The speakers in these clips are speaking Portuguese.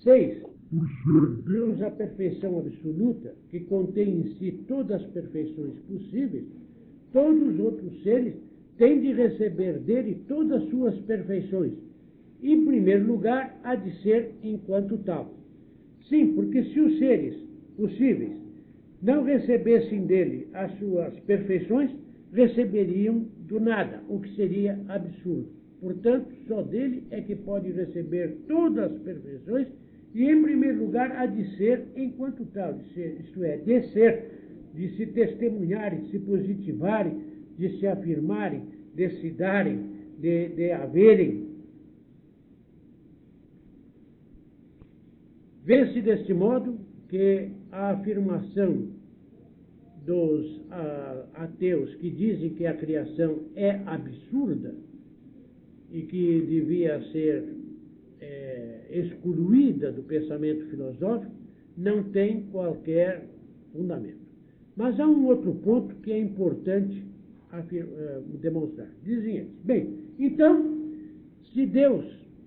6. Por ser Deus a perfeição absoluta, que contém em si todas as perfeições possíveis, todos os outros seres têm de receber dele todas as suas perfeições. Em primeiro lugar, há de ser enquanto tal. Sim, porque se os seres possíveis não recebessem dele as suas perfeições, receberiam do nada, o que seria absurdo. Portanto, só dele é que pode receber todas as perfeições e, em primeiro lugar, há de ser enquanto tal, isto é, de ser, de se testemunharem, de se positivarem, de se afirmarem, de se darem, de haverem. Vê-se deste modo que a afirmação dos ateus que dizem que a criação é absurda e que devia ser excluída do pensamento filosófico não tem qualquer fundamento. Mas há um outro ponto que é importante demonstrar. Dizem eles, bem, então, se Deus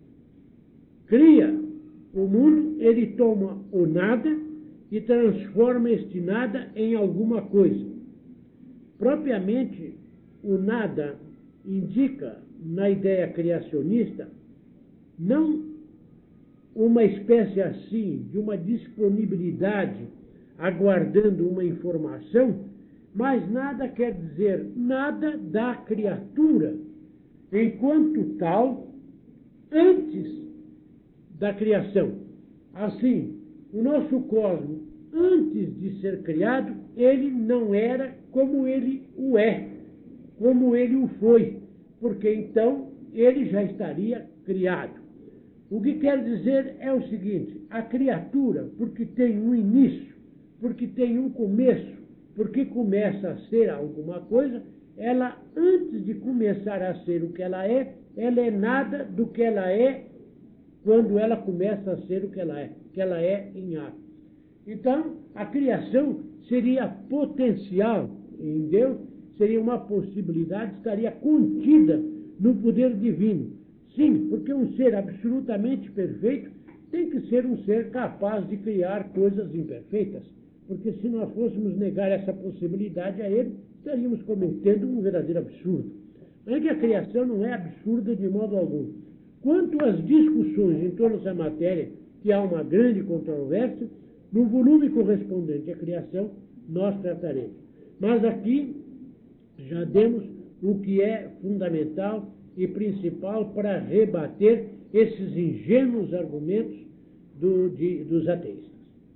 cria o mundo, ele toma o nada e transforma este nada em alguma coisa. Propriamente, o nada indica, na ideia criacionista, não uma espécie assim de uma disponibilidade aguardando uma informação, mas nada quer dizer nada da criatura, enquanto tal, antes da criação. Assim, o nosso cosmos, antes de ser criado, ele não era como ele o é, como ele o foi, porque então ele já estaria criado. O que quer dizer é o seguinte: a criatura, porque tem um início, porque tem um começo, porque começa a ser alguma coisa, ela, antes de começar a ser o que ela é nada do que ela é quando ela começa a ser o que ela é em ato. Então, a criação seria potencial em Deus, seria uma possibilidade, estaria contida no poder divino. Sim, porque um ser absolutamente perfeito tem que ser um ser capaz de criar coisas imperfeitas, porque se nós fôssemos negar essa possibilidade a ele, estaríamos cometendo um verdadeiro absurdo. Mas é que a criação não é absurda de modo algum. Quanto às discussões em torno dessa matéria, que há uma grande controvérsia, no volume correspondente à criação, nós trataremos. Mas aqui já demos o que é fundamental e principal para rebater esses ingênuos argumentos dos ateístas.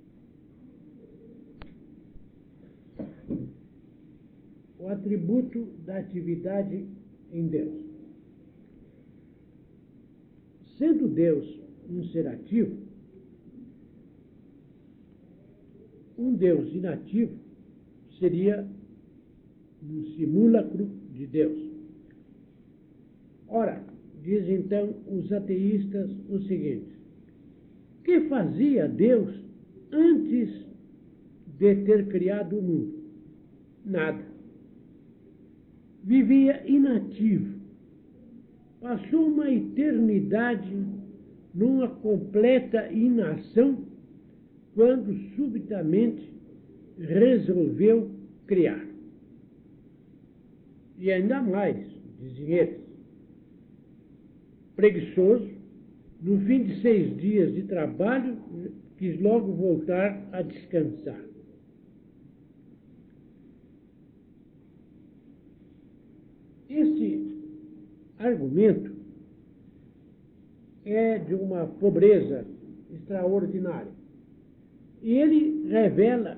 O atributo da atividade em Deus. Sendo Deus um ser ativo, um Deus inativo seria um simulacro de Deus. Ora, diz então os ateístas o seguinte: que fazia Deus antes de ter criado o mundo? Nada. Vivia inativo. Passou uma eternidade numa completa inação quando subitamente resolveu criar. E ainda mais, dizem eles, preguiçoso, no fim de 6 dias de trabalho, quis logo voltar a descansar. Esse argumento é de uma pobreza extraordinária. E ele revela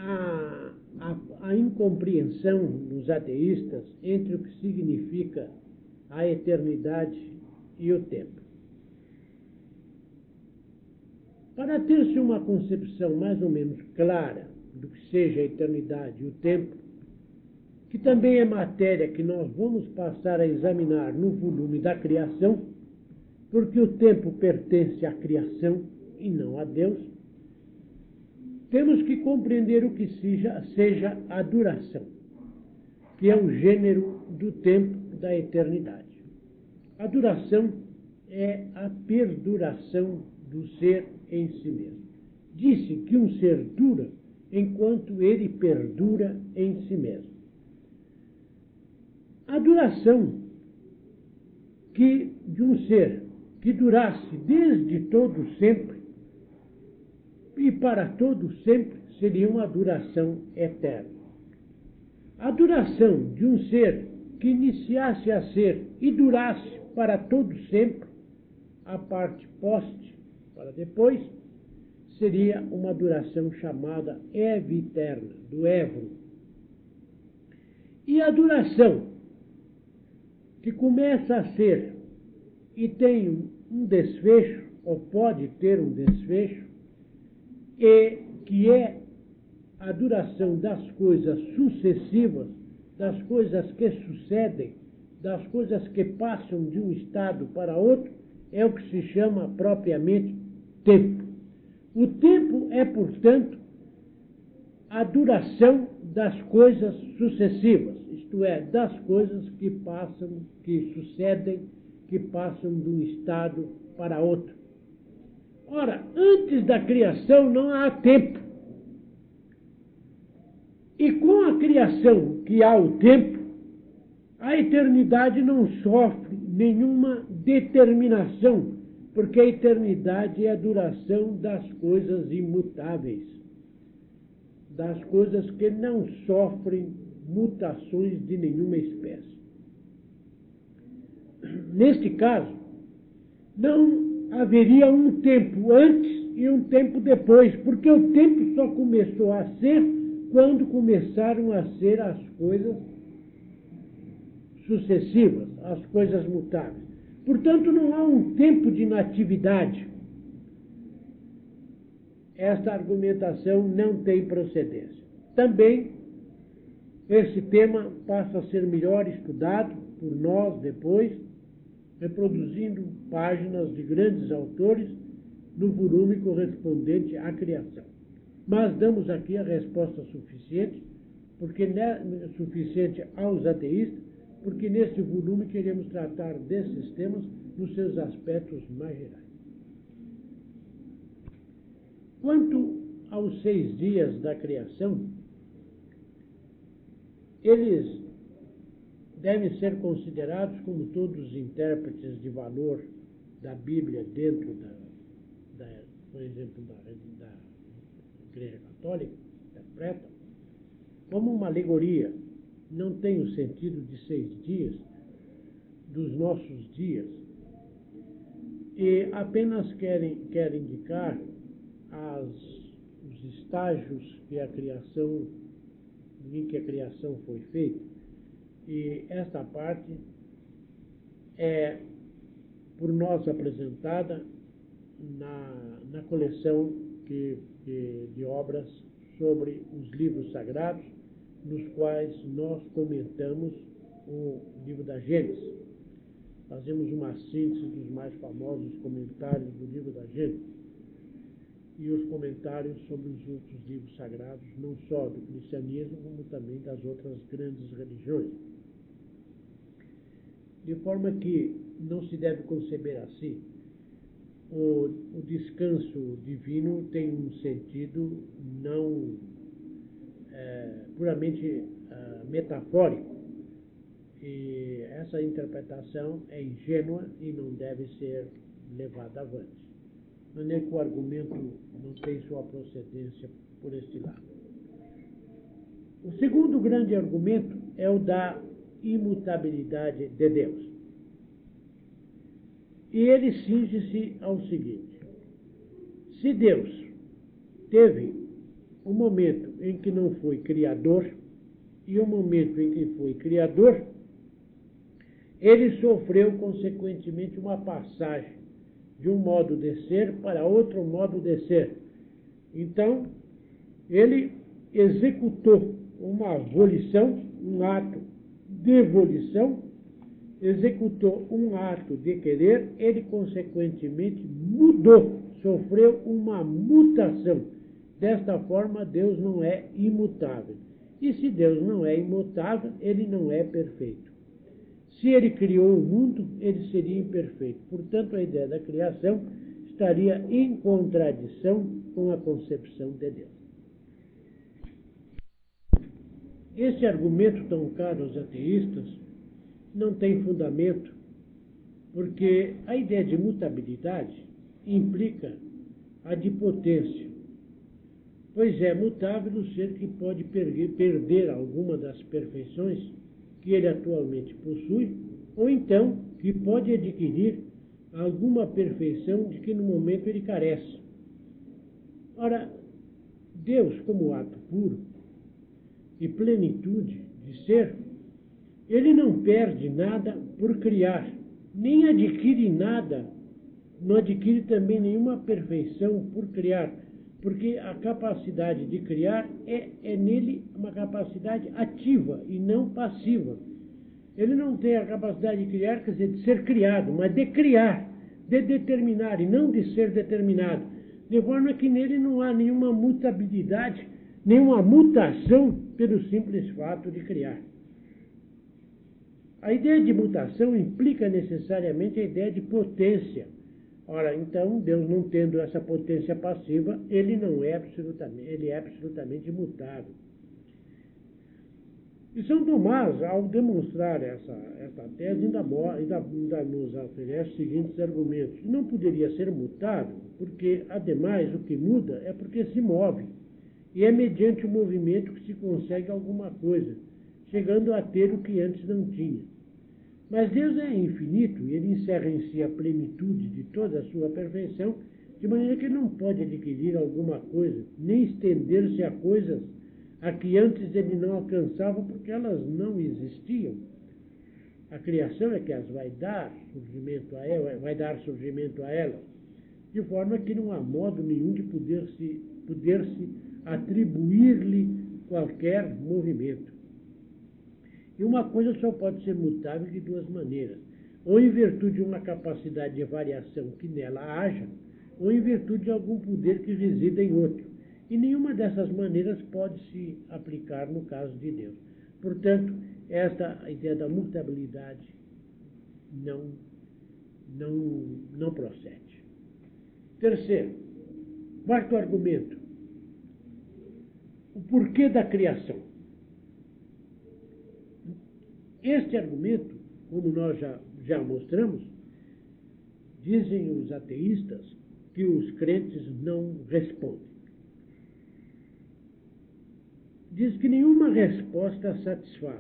a incompreensão dos ateístas entre o que significa a eternidade e o tempo. Para ter-se uma concepção mais ou menos clara do que seja a eternidade e o tempo, que também é matéria que nós vamos passar a examinar no volume da criação, porque o tempo pertence à criação e não a Deus, temos que compreender o que seja a duração, que é o gênero do tempo da eternidade. A duração é a perduração do ser em si mesmo. Disse que um ser dura enquanto ele perdura em si mesmo. A duração de um ser que durasse desde todo sempre e para todo sempre seria uma duração eterna. A duração de um ser que iniciasse a ser e durasse para todo sempre, a parte poste, para depois, seria uma duração chamada eviterna, do évoro. E a duração que começa a ser e tem um desfecho, ou pode ter um desfecho, e que é a duração das coisas sucessivas, das coisas que sucedem, das coisas que passam de um estado para outro, é o que se chama propriamente tempo. O tempo é, portanto, a duração das coisas sucessivas, isto é, das coisas que passam, que sucedem, que passam de um estado para outro. Ora, antes da criação não há tempo. E com a criação que há o tempo, a eternidade não sofre nenhuma determinação, porque a eternidade é a duração das coisas imutáveis, das coisas que não sofrem mutações de nenhuma espécie. Neste caso, não haveria um tempo antes e um tempo depois, porque o tempo só começou a ser quando começaram a ser as coisas sucessivas, as coisas mutáveis. Portanto, não há um tempo de natividade. Esta argumentação não tem procedência. Também, esse tema passa a ser melhor estudado por nós depois, reproduzindo páginas de grandes autores no volume correspondente à criação. Mas damos aqui a resposta suficiente, suficiente aos ateístas, porque neste volume queremos tratar desses temas nos seus aspectos mais gerais. Quanto aos 6 dias da criação, eles devem ser considerados como todos os intérpretes de valor da Bíblia dentro por exemplo, da Igreja Católica, interpretam como uma alegoria. Não tem o sentido de 6 dias dos nossos dias, e apenas querem indicar os estágios em que a criação foi feita. E esta parte é por nós apresentada na coleção de obras sobre os livros sagrados, nos quais nós comentamos o livro da Gênesis. Fazemos uma síntese dos mais famosos comentários do livro da Gênesis e os comentários sobre os outros livros sagrados, não só do cristianismo, como também das outras grandes religiões. De forma que não se deve conceber assim. O descanso divino tem um sentido não puramente metafórico. E essa interpretação é ingênua e não deve ser levada avante. De maneira que o argumento não tem sua procedência por este lado. O segundo grande argumento é o da imutabilidade de Deus. E ele cinge-se ao seguinte: se Deus teve um momento em que não foi criador e um momento em que foi criador, ele sofreu, consequentemente, uma passagem de um modo de ser para outro modo de ser. Então, ele executou uma volição, um ato de volição, executou um ato de querer, ele, consequentemente, mudou, sofreu uma mutação. Desta forma, Deus não é imutável. E se Deus não é imutável, ele não é perfeito. Se ele criou o mundo, ele seria imperfeito. Portanto, a ideia da criação estaria em contradição com a concepção de Deus. Esse argumento tão caro aos ateístas não tem fundamento, porque a ideia de mutabilidade implica a de potência, pois é mutável o ser que pode perder alguma das perfeições que ele atualmente possui, ou então que pode adquirir alguma perfeição de que no momento ele carece. Ora, Deus, como ato puro e plenitude de ser, ele não perde nada por criar, nem adquire nada, não adquire também nenhuma perfeição por criar, porque a capacidade de criar é nele uma capacidade ativa e não passiva. Ele não tem a capacidade de criar, quer dizer, de ser criado, mas de criar, de determinar e não de ser determinado. De forma que nele não há nenhuma mutabilidade, nenhuma mutação pelo simples fato de criar. A ideia de mutação implica necessariamente a ideia de potência. Ora, então, Deus não tendo essa potência passiva, ele é absolutamente imutável. E São Tomás, ao demonstrar essa tese, ainda nos oferece os seguintes argumentos. Não poderia ser mutável, porque, ademais, o que muda é porque se move. E é mediante o movimento que se consegue alguma coisa, chegando a ter o que antes não tinha. Mas Deus é infinito e ele encerra em si a plenitude de toda a sua perfeição, de maneira que ele não pode adquirir alguma coisa, nem estender-se a coisas a que antes ele não alcançava, porque elas não existiam. A criação é que as vai dar surgimento a elas, de forma que não há modo nenhum de poder-se atribuir-lhe qualquer movimento. E uma coisa só pode ser mutável de duas maneiras: ou em virtude de uma capacidade de variação que nela haja, ou em virtude de algum poder que resida em outro. E nenhuma dessas maneiras pode se aplicar no caso de Deus. Portanto, esta ideia da mutabilidade não procede. Terceiro, quarto argumento: o porquê da criação. Este argumento, como nós já mostramos, dizem os ateístas que os crentes não respondem. Diz que nenhuma resposta satisfaz.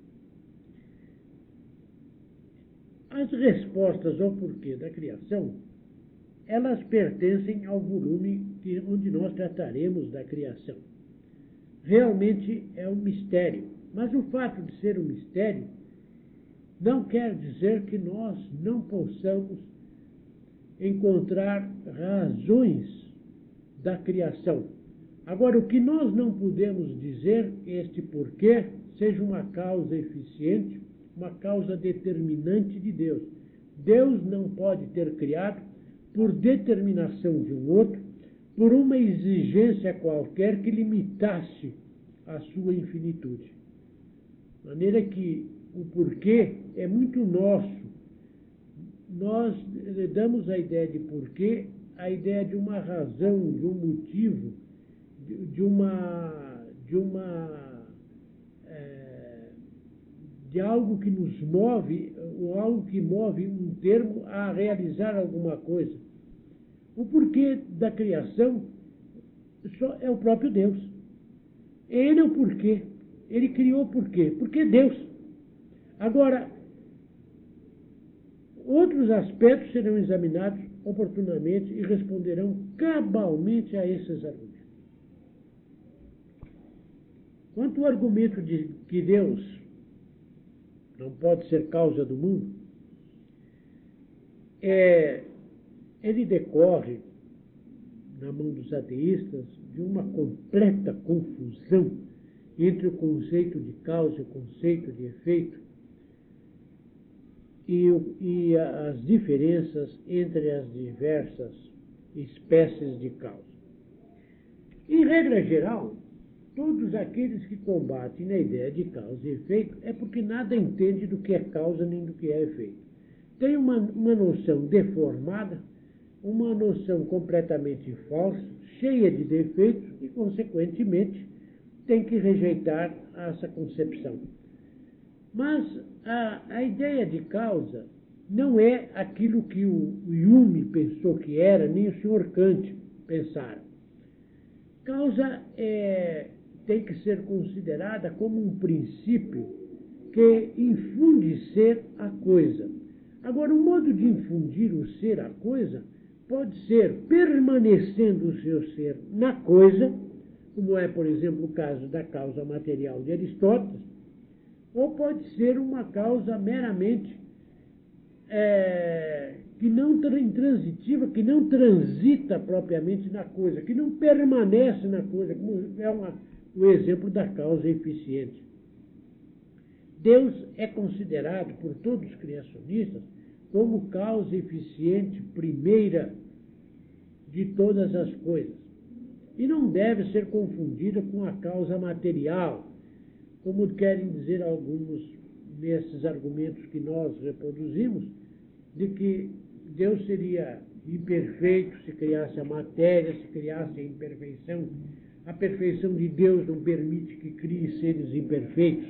As respostas ao porquê da criação, elas pertencem ao volume onde nós trataremos da criação. Realmente é um mistério, mas o fato de ser um mistério não quer dizer que nós não possamos encontrar razões da criação. Agora, o que nós não podemos dizer, este porquê, seja uma causa eficiente, uma causa determinante de Deus. Deus não pode ter criado por determinação de um outro, por uma exigência qualquer que limitasse a sua infinitude. De maneira que o porquê é muito nosso. Nós damos a ideia de porquê, a ideia de uma razão, de um motivo, de algo que nos move, ou algo que move um termo a realizar alguma coisa. O porquê da criação só é o próprio Deus. Ele é o porquê. Ele criou por quê? Porque é Deus. Agora, outros aspectos serão examinados oportunamente e responderão cabalmente a esses argumentos. Quanto ao argumento de que Deus não pode ser causa do mundo, ele decorre, na mão dos ateístas, de uma completa confusão entre o conceito de causa e o conceito de efeito e as diferenças entre as diversas espécies de causa. Em regra geral, todos aqueles que combatem na ideia de causa e efeito é porque nada entende do que é causa nem do que é efeito. Tem uma noção deformada uma noção completamente falsa, cheia de defeitos e, consequentemente, tem que rejeitar essa concepção. Mas a ideia de causa não é aquilo que o Hume pensou que era, nem o Sr. Kant pensaram. Causa tem que ser considerada como um princípio que infunde ser a coisa. Agora, o modo de infundir o ser a coisa pode ser permanecendo o seu ser na coisa, como é, por exemplo, o caso da causa material de Aristóteles, ou pode ser uma causa meramente que não intransitiva, que não transita propriamente na coisa, que não permanece na coisa, como é o exemplo da causa eficiente. Deus é considerado por todos os criacionistas como causa eficiente primeira de todas as coisas. E não deve ser confundida com a causa material, como querem dizer alguns nesses argumentos que nós reproduzimos, de que Deus seria imperfeito se criasse a matéria, se criasse a imperfeição. A perfeição de Deus não permite que crie seres imperfeitos.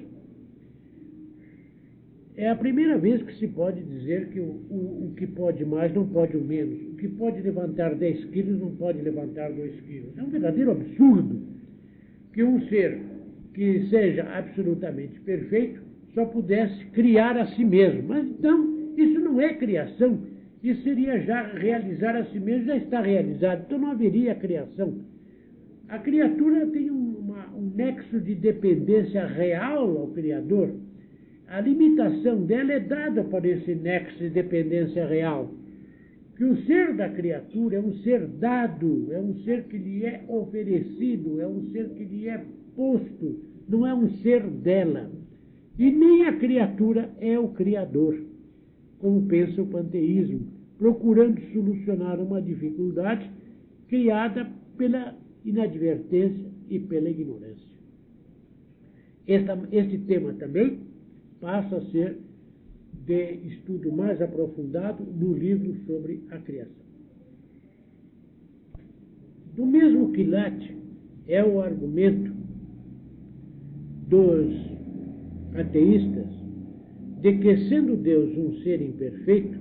É a primeira vez que se pode dizer que o que pode mais não pode o menos. O que pode levantar 10 quilos não pode levantar 2 quilos. É um verdadeiro absurdo que um ser que seja absolutamente perfeito só pudesse criar a si mesmo. Mas então, isso não é criação. Isso seria já realizar a si mesmo, já está realizado. Então não haveria criação. A criatura tem um nexo de dependência real ao Criador. A limitação dela é dada por esse nexo de dependência real. Que o ser da criatura é um ser dado, é um ser que lhe é oferecido, é um ser que lhe é posto, não é um ser dela. E nem a criatura é o Criador, como pensa o panteísmo, procurando solucionar uma dificuldade criada pela inadvertência e pela ignorância. Este tema também passa a ser de estudo mais aprofundado no livro sobre a criação. Do mesmo quilate é o argumento dos ateístas de que, sendo Deus um ser imperfeito,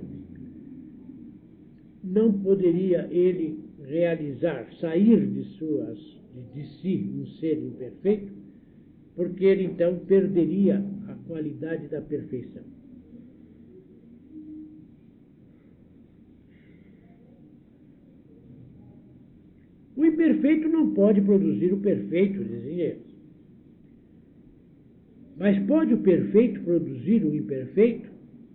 não poderia ele realizar, sair de si um ser imperfeito, porque ele então perderia a qualidade da perfeição. O imperfeito não pode produzir o perfeito, dizem eles. Mas pode o perfeito produzir o imperfeito?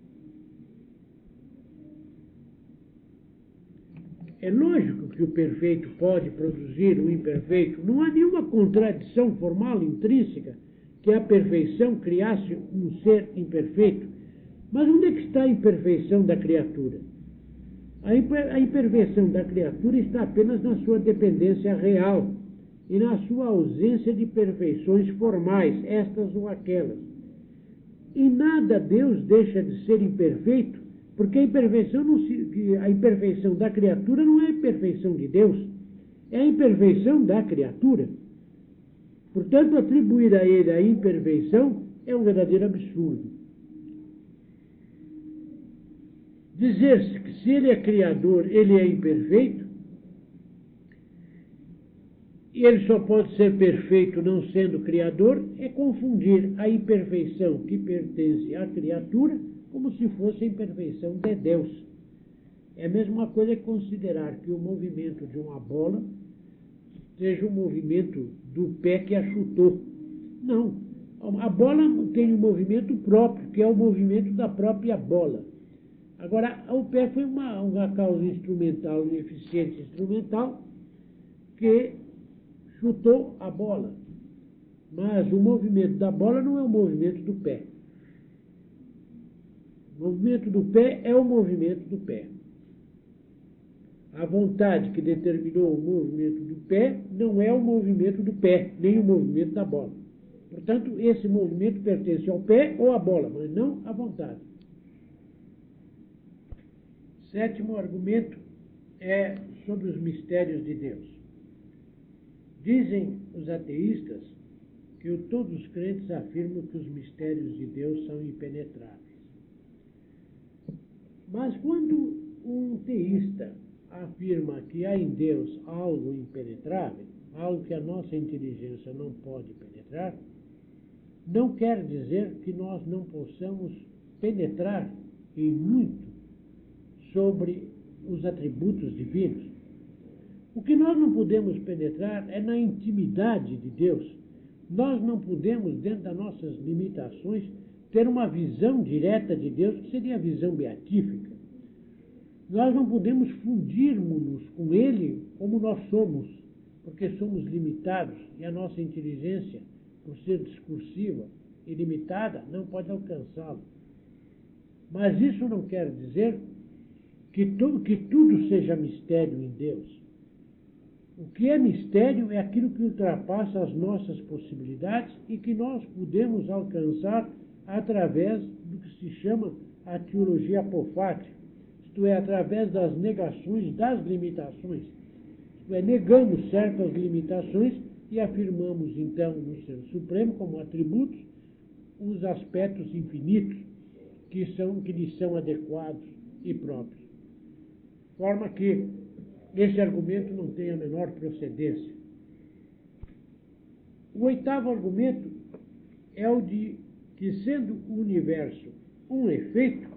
É lógico que o perfeito pode produzir o imperfeito. Não há nenhuma contradição formal intrínseca que a perfeição criasse um ser imperfeito. Mas onde é que está a imperfeição da criatura? A imperfeição da criatura está apenas na sua dependência real e na sua ausência de perfeições formais, estas ou aquelas. Em nada Deus deixa de ser imperfeito, porque a imperfeição da criatura não é a imperfeição de Deus, é a imperfeição da criatura. Portanto, atribuir a ele a imperfeição é um verdadeiro absurdo. Dizer-se que se ele é criador, ele é imperfeito, e ele só pode ser perfeito não sendo criador, é confundir a imperfeição que pertence à criatura como se fosse a imperfeição de Deus. É a mesma coisa que considerar que o movimento de uma bola seja o movimento do pé que a chutou. Não. A bola tem um movimento próprio, que é o movimento da própria bola. Agora, o pé foi uma causa instrumental, uma eficiência instrumental, que chutou a bola. Mas o movimento da bola não é o movimento do pé. O movimento do pé é o movimento do pé. A vontade que determinou o movimento do pé não é o movimento do pé, nem o movimento da bola. Portanto, esse movimento pertence ao pé ou à bola, mas não à vontade. Sétimo argumento é sobre os mistérios de Deus. Dizem os ateístas que todos os crentes afirmam que os mistérios de Deus são impenetráveis. Mas quando um teísta afirma que há em Deus algo impenetrável, algo que a nossa inteligência não pode penetrar, não quer dizer que nós não possamos penetrar em muito sobre os atributos divinos. O que nós não podemos penetrar é na intimidade de Deus. Nós não podemos, dentro das nossas limitações, ter uma visão direta de Deus, que seria a visão beatífica. Nós não podemos fundirmos-nos com Ele como nós somos, porque somos limitados e a nossa inteligência, por ser discursiva e limitada, não pode alcançá-lo. Mas isso não quer dizer que tudo seja mistério em Deus. O que é mistério é aquilo que ultrapassa as nossas possibilidades e que nós podemos alcançar através do que se chama a teologia apofática, isto é, através das negações das limitações. Isto é, negamos certas limitações e afirmamos, então, no Ser Supremo, como atributos, os aspectos infinitos que lhes são adequados e próprios. De forma que esse argumento não tem a menor procedência. O oitavo argumento é o de que, sendo o universo um efeito,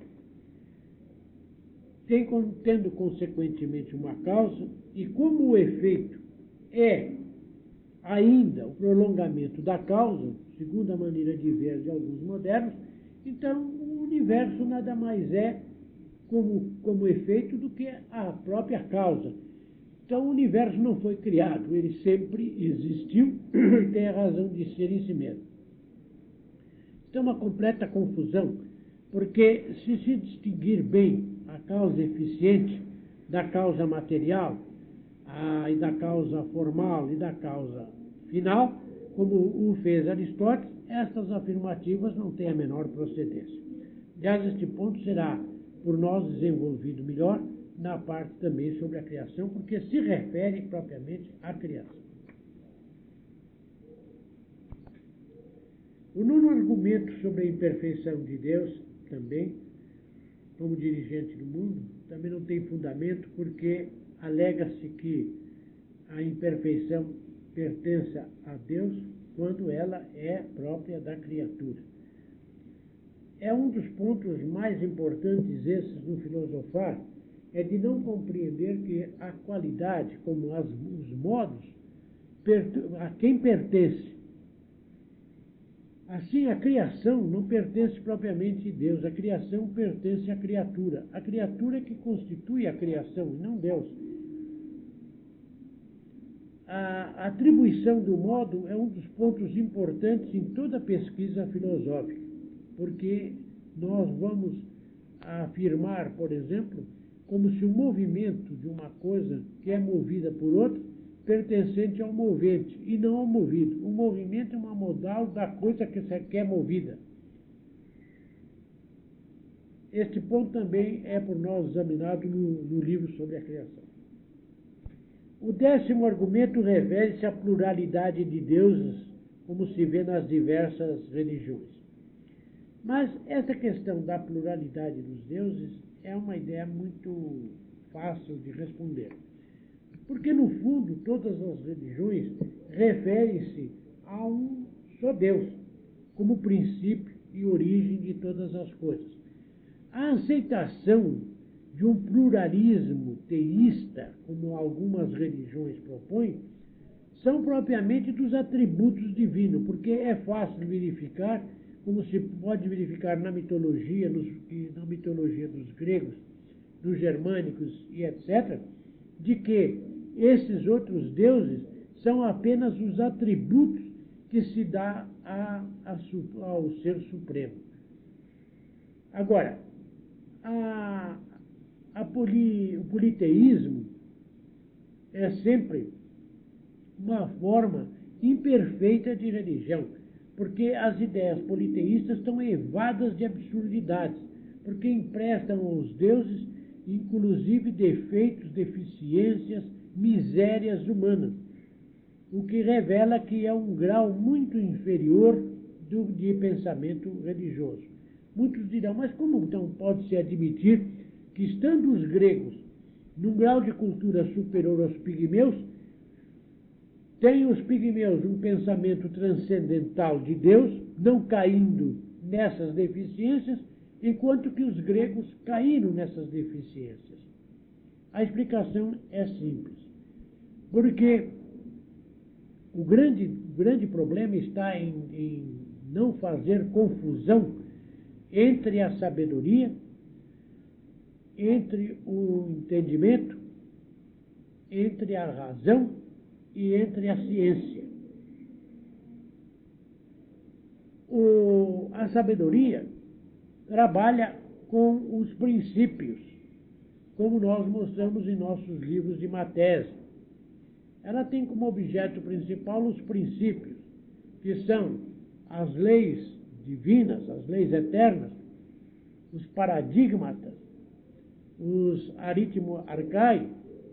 tendo consequentemente uma causa, e como o efeito é ainda o prolongamento da causa, segundo a maneira de ver de alguns modernos, então o universo nada mais é como efeito do que a própria causa. Então o universo não foi criado, ele sempre existiu e tem a razão de ser em si mesmo. Isso é uma completa confusão, porque se distinguir bem a causa eficiente da causa material, e da causa formal e da causa final, como o fez Aristóteles, estas afirmativas não têm a menor procedência. Aliás, este ponto será por nós desenvolvido melhor na parte também sobre a criação, porque se refere propriamente à criação. O nono argumento sobre a imperfeição de Deus, também, como dirigente do mundo, também não tem fundamento, porque alega-se que a imperfeição pertença a Deus quando ela é própria da criatura. É um dos pontos mais importantes esses no filosofar, é de não compreender que a qualidade, como os modos, a quem pertence. Assim, a criação não pertence propriamente a Deus, a criação pertence à criatura. A criatura é que constitui a criação, e não Deus. A atribuição do modo é um dos pontos importantes em toda pesquisa filosófica, porque nós vamos afirmar, por exemplo, como se o movimento de uma coisa que é movida por outra pertencente ao movente e não ao movido. O movimento é uma modal da coisa que é movida. Este ponto também é por nós examinado no livro sobre a criação. O 10º argumento refere-se à pluralidade de deuses, como se vê nas diversas religiões. Mas essa questão da pluralidade dos deuses é uma ideia muito fácil de responder. Porque, no fundo, todas as religiões referem-se a um só Deus, como princípio e origem de todas as coisas. A aceitação de um pluralismo teísta, como algumas religiões propõem, são propriamente dos atributos divinos, porque é fácil verificar, como se pode verificar na mitologia dos gregos, dos germânicos e etc., de que esses outros deuses são apenas os atributos que se dá ao Ser Supremo. Agora, o politeísmo é sempre uma forma imperfeita de religião, porque as ideias politeístas estão evadas de absurdidades, porque emprestam aos deuses inclusive defeitos, deficiências, misérias humanas, o que revela que é um grau muito inferior de pensamento religioso. Muitos dirão, mas como então pode-se admitir que, estando os gregos num grau de cultura superior aos pigmeus, têm os pigmeus um pensamento transcendental de Deus, não caindo nessas deficiências, enquanto que os gregos caíram nessas deficiências? A explicação é simples. Porque o grande problema está em não fazer confusão entre a sabedoria, entre o entendimento, entre a razão e entre a ciência. A sabedoria trabalha com os princípios, como nós mostramos em nossos livros de Matese. Ela tem como objeto principal os princípios, que são as leis divinas, as leis eternas, os paradigmatas, os aritmo-arcai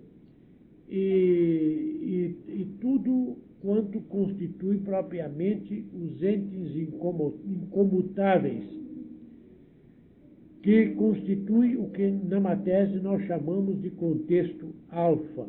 e tudo quanto constitui propriamente os entes incomutáveis, que constitui o que na Matese nós chamamos de contexto alfa.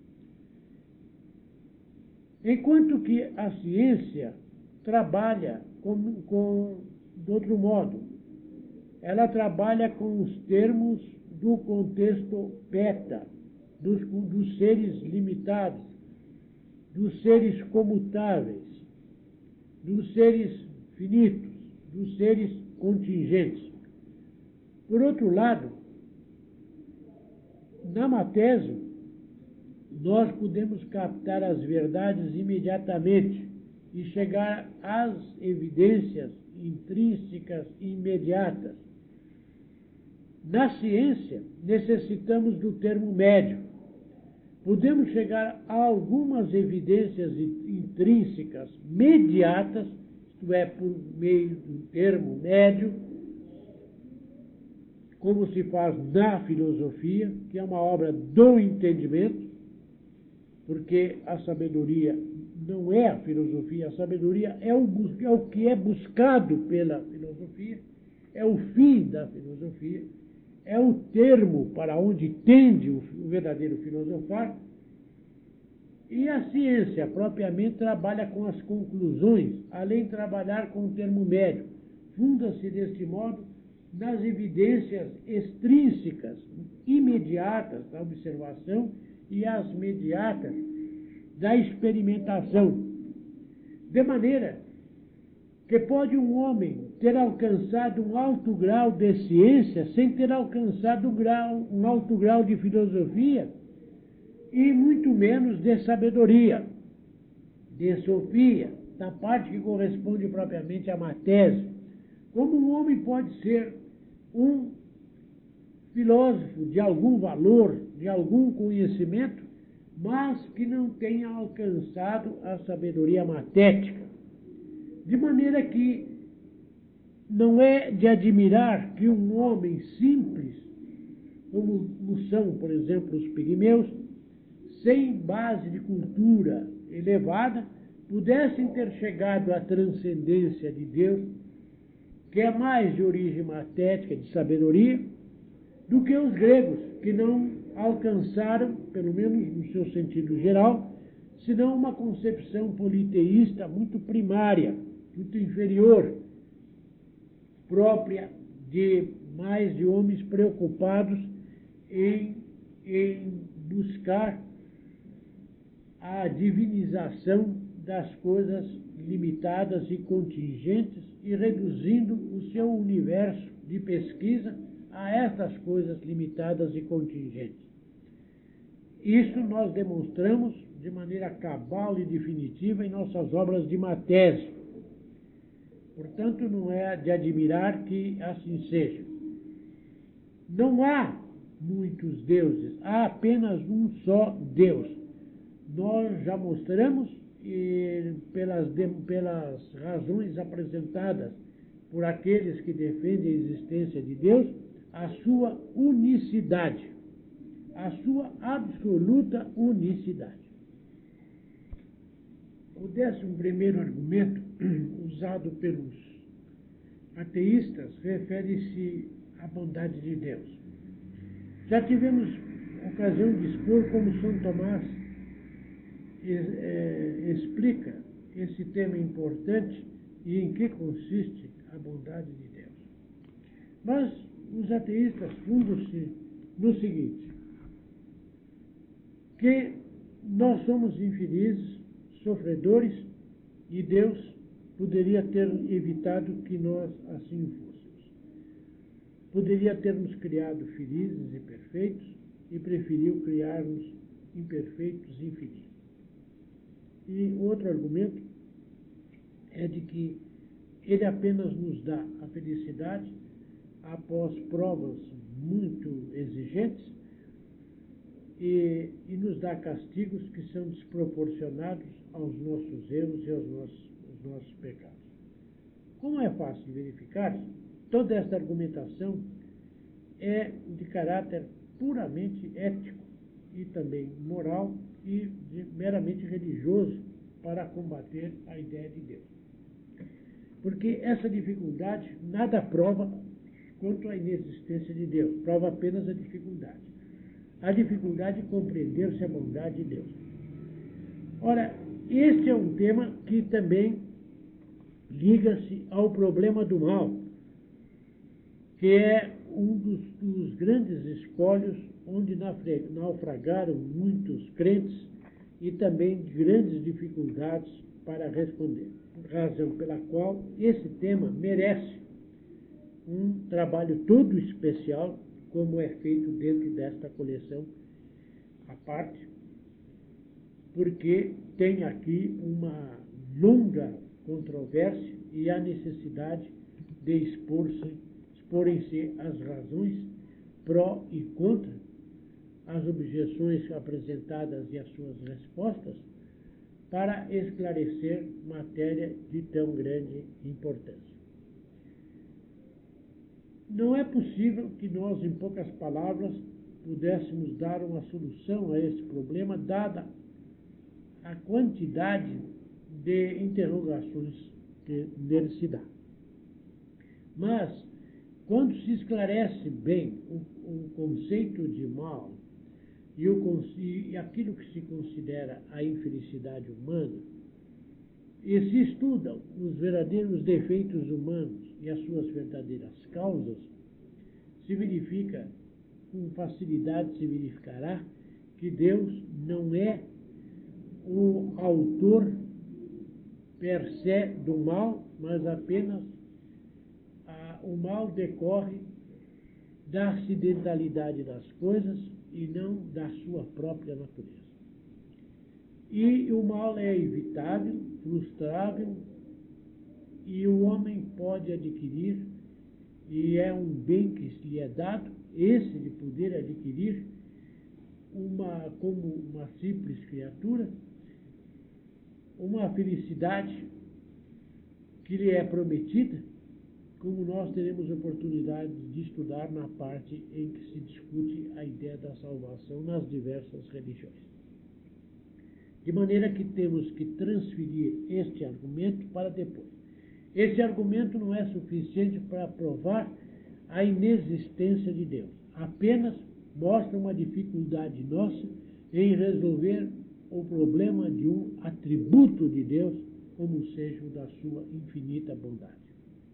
Enquanto que a ciência trabalha de outro modo. Ela trabalha com os termos do contexto beta, dos seres limitados, dos seres comutáveis, dos seres finitos, dos seres contingentes. Por outro lado, na Matese, nós podemos captar as verdades imediatamente e chegar às evidências intrínsecas e imediatas. Na ciência, necessitamos do termo médio. Podemos chegar a algumas evidências intrínsecas mediatas, isto é, por meio do termo médio, como se faz na filosofia, que é uma obra do entendimento, porque a sabedoria não é a filosofia, a sabedoria é o que é buscado pela filosofia, é o fim da filosofia, é o termo para onde tende o verdadeiro filosofar. E a ciência, propriamente, trabalha com as conclusões, além de trabalhar com o termo médio. Funda-se, deste modo, nas evidências extrínsecas, imediatas da observação e as mediatas da experimentação. De maneira que pode um homem ter alcançado um alto grau de ciência sem ter alcançado um alto grau de filosofia e muito menos de sabedoria, de sofia, da parte que corresponde propriamente à Matese. Como um homem pode ser um filósofo de algum valor, de algum conhecimento, mas que não tenha alcançado a sabedoria matética. De maneira que não é de admirar que um homem simples, como são, por exemplo, os pigmeus, sem base de cultura elevada, pudessem ter chegado à transcendência de Deus, que é mais de origem matética, de sabedoria, do que os gregos, que não alcançaram, pelo menos no seu sentido geral, senão uma concepção politeísta muito primária, muito inferior, própria de homens preocupados em buscar a divinização das coisas limitadas e contingentes e reduzindo o seu universo de pesquisa a estas coisas limitadas e contingentes. Isso nós demonstramos de maneira cabal e definitiva em nossas obras de Matese. Portanto, não é de admirar que assim seja. Não há muitos deuses, há apenas um só Deus. Nós já mostramos, pelas razões apresentadas por aqueles que defendem a existência de Deus, a sua unicidade. a sua absoluta unicidade. O 11º argumento, usado pelos ateístas, refere-se à bondade de Deus. Já tivemos ocasião de expor como São Tomás explica esse tema importante e em que consiste a bondade de Deus. Mas os ateístas fundam-se no seguinte, que nós somos infelizes, sofredores, e Deus poderia ter evitado que nós assim fôssemos. Poderia ter nos criado felizes e perfeitos e preferiu criar-nos imperfeitos e infelizes. E outro argumento é de que ele apenas nos dá a felicidade após provas muito exigentes e nos dá castigos que são desproporcionados aos nossos erros e aos nossos pecados. Como é fácil de verificar, toda esta argumentação é de caráter puramente ético e também moral e meramente religioso para combater a ideia de Deus. Porque essa dificuldade nada prova quanto à inexistência de Deus, prova apenas a dificuldade. A dificuldade de compreender-se a bondade de Deus. Ora, este é um tema que também liga-se ao problema do mal, que é um dos grandes espólios onde naufragaram muitos crentes e também grandes dificuldades para responder. Razão pela qual esse tema merece um trabalho todo especial, como é feito dentro desta coleção à parte, porque tem aqui uma longa controvérsia e a necessidade de exporem-se as razões pró e contra, as objeções apresentadas e as suas respostas, para esclarecer matéria de tão grande importância. Não é possível que nós, em poucas palavras, pudéssemos dar uma solução a esse problema, dada a quantidade de interrogações que nele se dá. Mas, quando se esclarece bem o conceito de mal e aquilo que se considera a infelicidade humana, e se estudam os verdadeiros defeitos humanos e as suas verdadeiras causas, se verifica, com facilidade se verificará, que Deus não é o autor per se do mal, mas apenas o mal decorre da acidentalidade das coisas e não da sua própria natureza. E o mal é evitável, frustrável, e o homem pode adquirir, e é um bem que lhe é dado, esse de poder adquirir, como uma simples criatura, uma felicidade que lhe é prometida, como nós teremos oportunidade de estudar na parte em que se discute a ideia da salvação nas diversas religiões. De maneira que temos que transferir este argumento para depois. Esse argumento não é suficiente para provar a inexistência de Deus. Apenas mostra uma dificuldade nossa em resolver o problema de um atributo de Deus, como seja o da sua infinita bondade.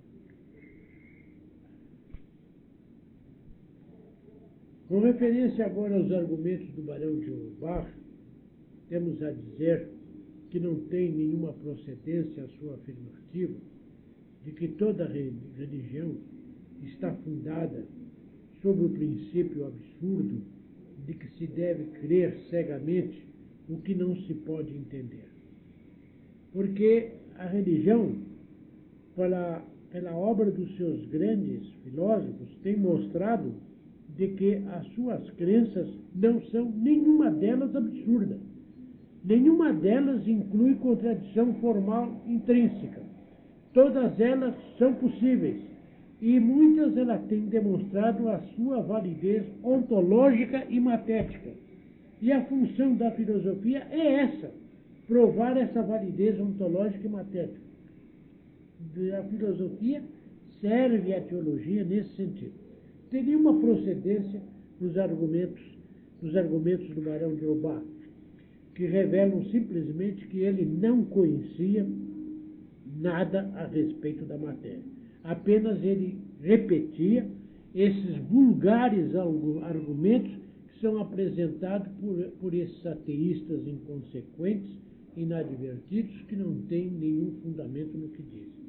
Com referência agora aos argumentos do Barão de Holbach, temos a dizer que não tem nenhuma procedência a sua afirmativa de que toda religião está fundada sobre o princípio absurdo de que se deve crer cegamente o que não se pode entender. Porque a religião, pela obra dos seus grandes filósofos, tem mostrado de que as suas crenças não são nenhuma delas absurda. Nenhuma delas inclui contradição formal intrínseca. Todas elas são possíveis, e muitas ela tem demonstrado a sua validez ontológica e matética. E a função da filosofia é essa, provar essa validez ontológica e matética. A filosofia serve à teologia nesse sentido. Teria uma procedência nos argumentos do Barão de Holbach, que revelam simplesmente que ele não conhecia nada a respeito da matéria. Apenas ele repetia esses vulgares argumentos que são apresentados por esses ateístas inconsequentes, inadvertidos, que não têm nenhum fundamento no que dizem.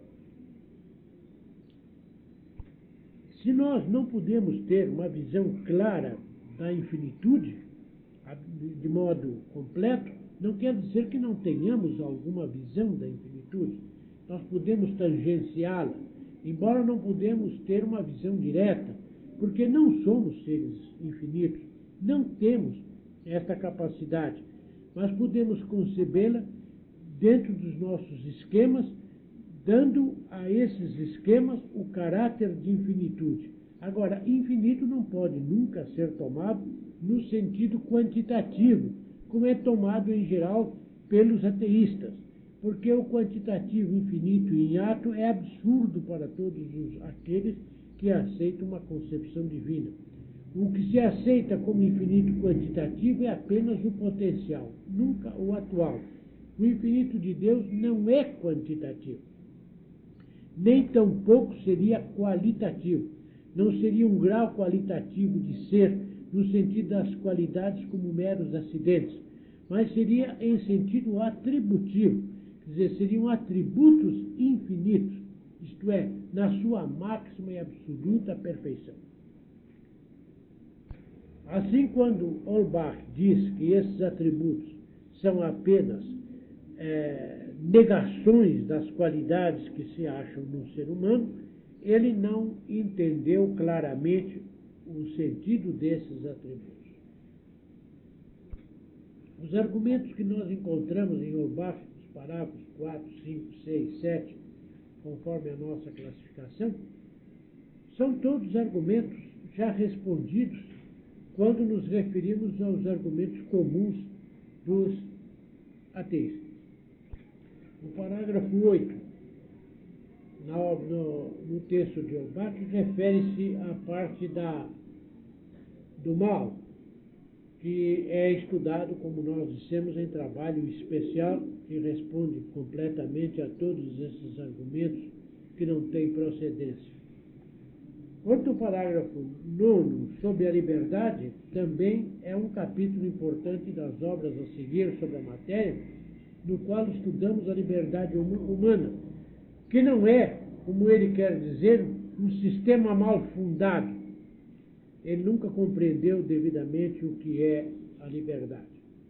Se nós não podemos ter uma visão clara da infinitude, de modo completo, não quer dizer que não tenhamos alguma visão da infinitude. Nós podemos tangenciá-la, embora não podemos ter uma visão direta, porque não somos seres infinitos, não temos esta capacidade, mas podemos concebê-la dentro dos nossos esquemas, dando a esses esquemas o caráter de infinitude. Agora, infinito não pode nunca ser tomado no sentido quantitativo, como é tomado em geral pelos ateístas, porque o quantitativo infinito em ato é absurdo para todos aqueles que aceitam uma concepção divina. O que se aceita como infinito quantitativo é apenas o potencial, nunca o atual. O infinito de Deus não é quantitativo, nem tampouco seria qualitativo. Não seria um grau qualitativo de ser, no sentido das qualidades como meros acidentes, mas seria em sentido atributivo, quer dizer, seriam atributos infinitos, isto é, na sua máxima e absoluta perfeição. Assim, quando Holbach diz que esses atributos são apenas negações das qualidades que se acham no ser humano, ele não entendeu claramente o sentido desses atributos. Os argumentos que nós encontramos em Holbach, os parágrafos 4, 5, 6, 7, conforme a nossa classificação, são todos argumentos já respondidos quando nos referimos aos argumentos comuns dos ateístas. No parágrafo 8, no texto de Holbach, refere-se à parte do mal, que é estudado, como nós dissemos, em trabalho especial, que responde completamente a todos esses argumentos que não têm procedência. Quanto ao parágrafo 9, sobre a liberdade, também é um capítulo importante das obras a seguir sobre a matéria, no qual estudamos a liberdade humana, que não é, como ele quer dizer, um sistema mal fundado. Ele nunca compreendeu devidamente o que é a liberdade.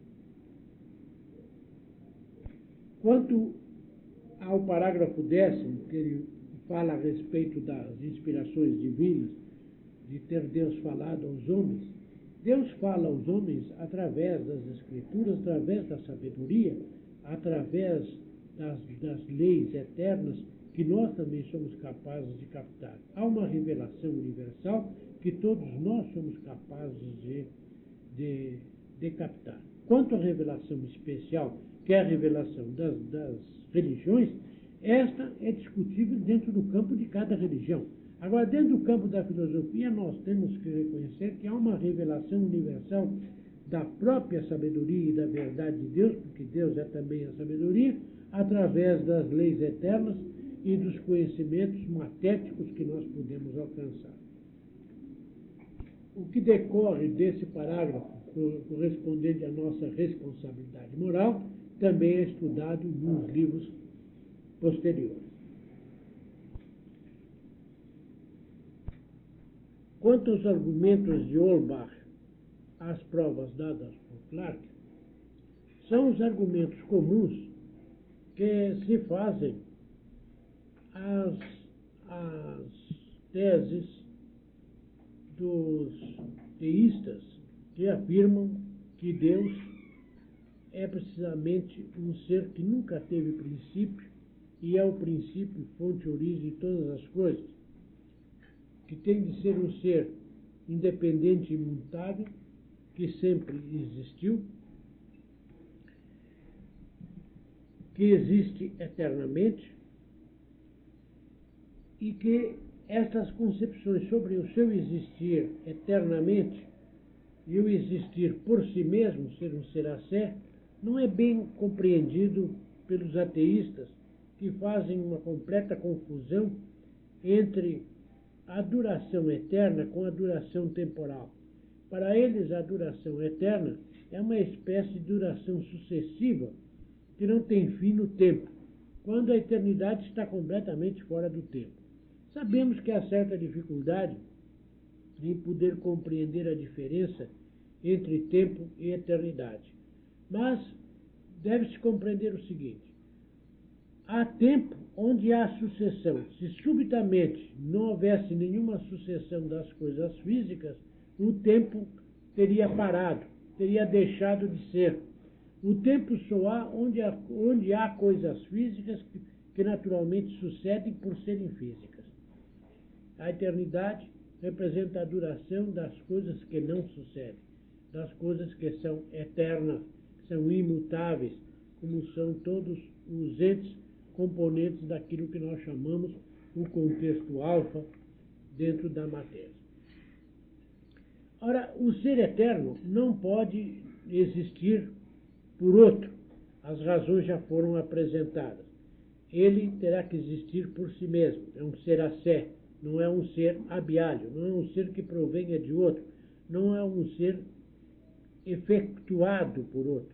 Quanto ao parágrafo 10º, que ele fala a respeito das inspirações divinas, de ter Deus falado aos homens, Deus fala aos homens através das Escrituras, através da sabedoria, através das leis eternas, que nós também somos capazes de captar. Há uma revelação universal que todos nós somos capazes de captar. Quanto à revelação especial, que é a revelação das religiões, esta é discutível dentro do campo de cada religião. Agora, dentro do campo da filosofia, nós temos que reconhecer que há uma revelação universal da própria sabedoria e da verdade de Deus, porque Deus é também a sabedoria, através das leis eternas e dos conhecimentos matéticos que nós podemos alcançar. O que decorre desse parágrafo, correspondente à nossa responsabilidade moral, também é estudado nos livros posteriores. Quanto aos argumentos de Holbach, as provas dadas por Clarke, são os argumentos comuns que se fazem às teses dos teístas que afirmam que Deus é precisamente um ser que nunca teve princípio e é o princípio, fonte e origem de todas as coisas. que tem de ser um ser independente e imutável, que sempre existiu, que existe eternamente, e que essas concepções sobre o seu existir eternamente e o existir por si mesmo, ser um ser a sé, não é bem compreendido pelos ateístas, que fazem uma completa confusão entre a duração eterna com a duração temporal. Para eles, a duração eterna é uma espécie de duração sucessiva que não tem fim no tempo, quando a eternidade está completamente fora do tempo. Sabemos que há certa dificuldade em poder compreender a diferença entre tempo e eternidade. Mas deve-se compreender o seguinte: há tempo onde há sucessão. Se subitamente não houvesse nenhuma sucessão das coisas físicas, o tempo teria parado, teria deixado de ser. O tempo só há onde há coisas físicas que naturalmente sucedem por serem físicas. A eternidade representa a duração das coisas que não sucedem, das coisas que são eternas, são imutáveis, como são todos os entes componentes daquilo que nós chamamos o contexto alfa dentro da matéria. Ora, o ser eterno não pode existir por outro. As razões já foram apresentadas. Ele terá que existir por si mesmo. É um ser a sé, não é um ser abiálio, não é um ser que provenha de outro, não é um ser efetuado por outro.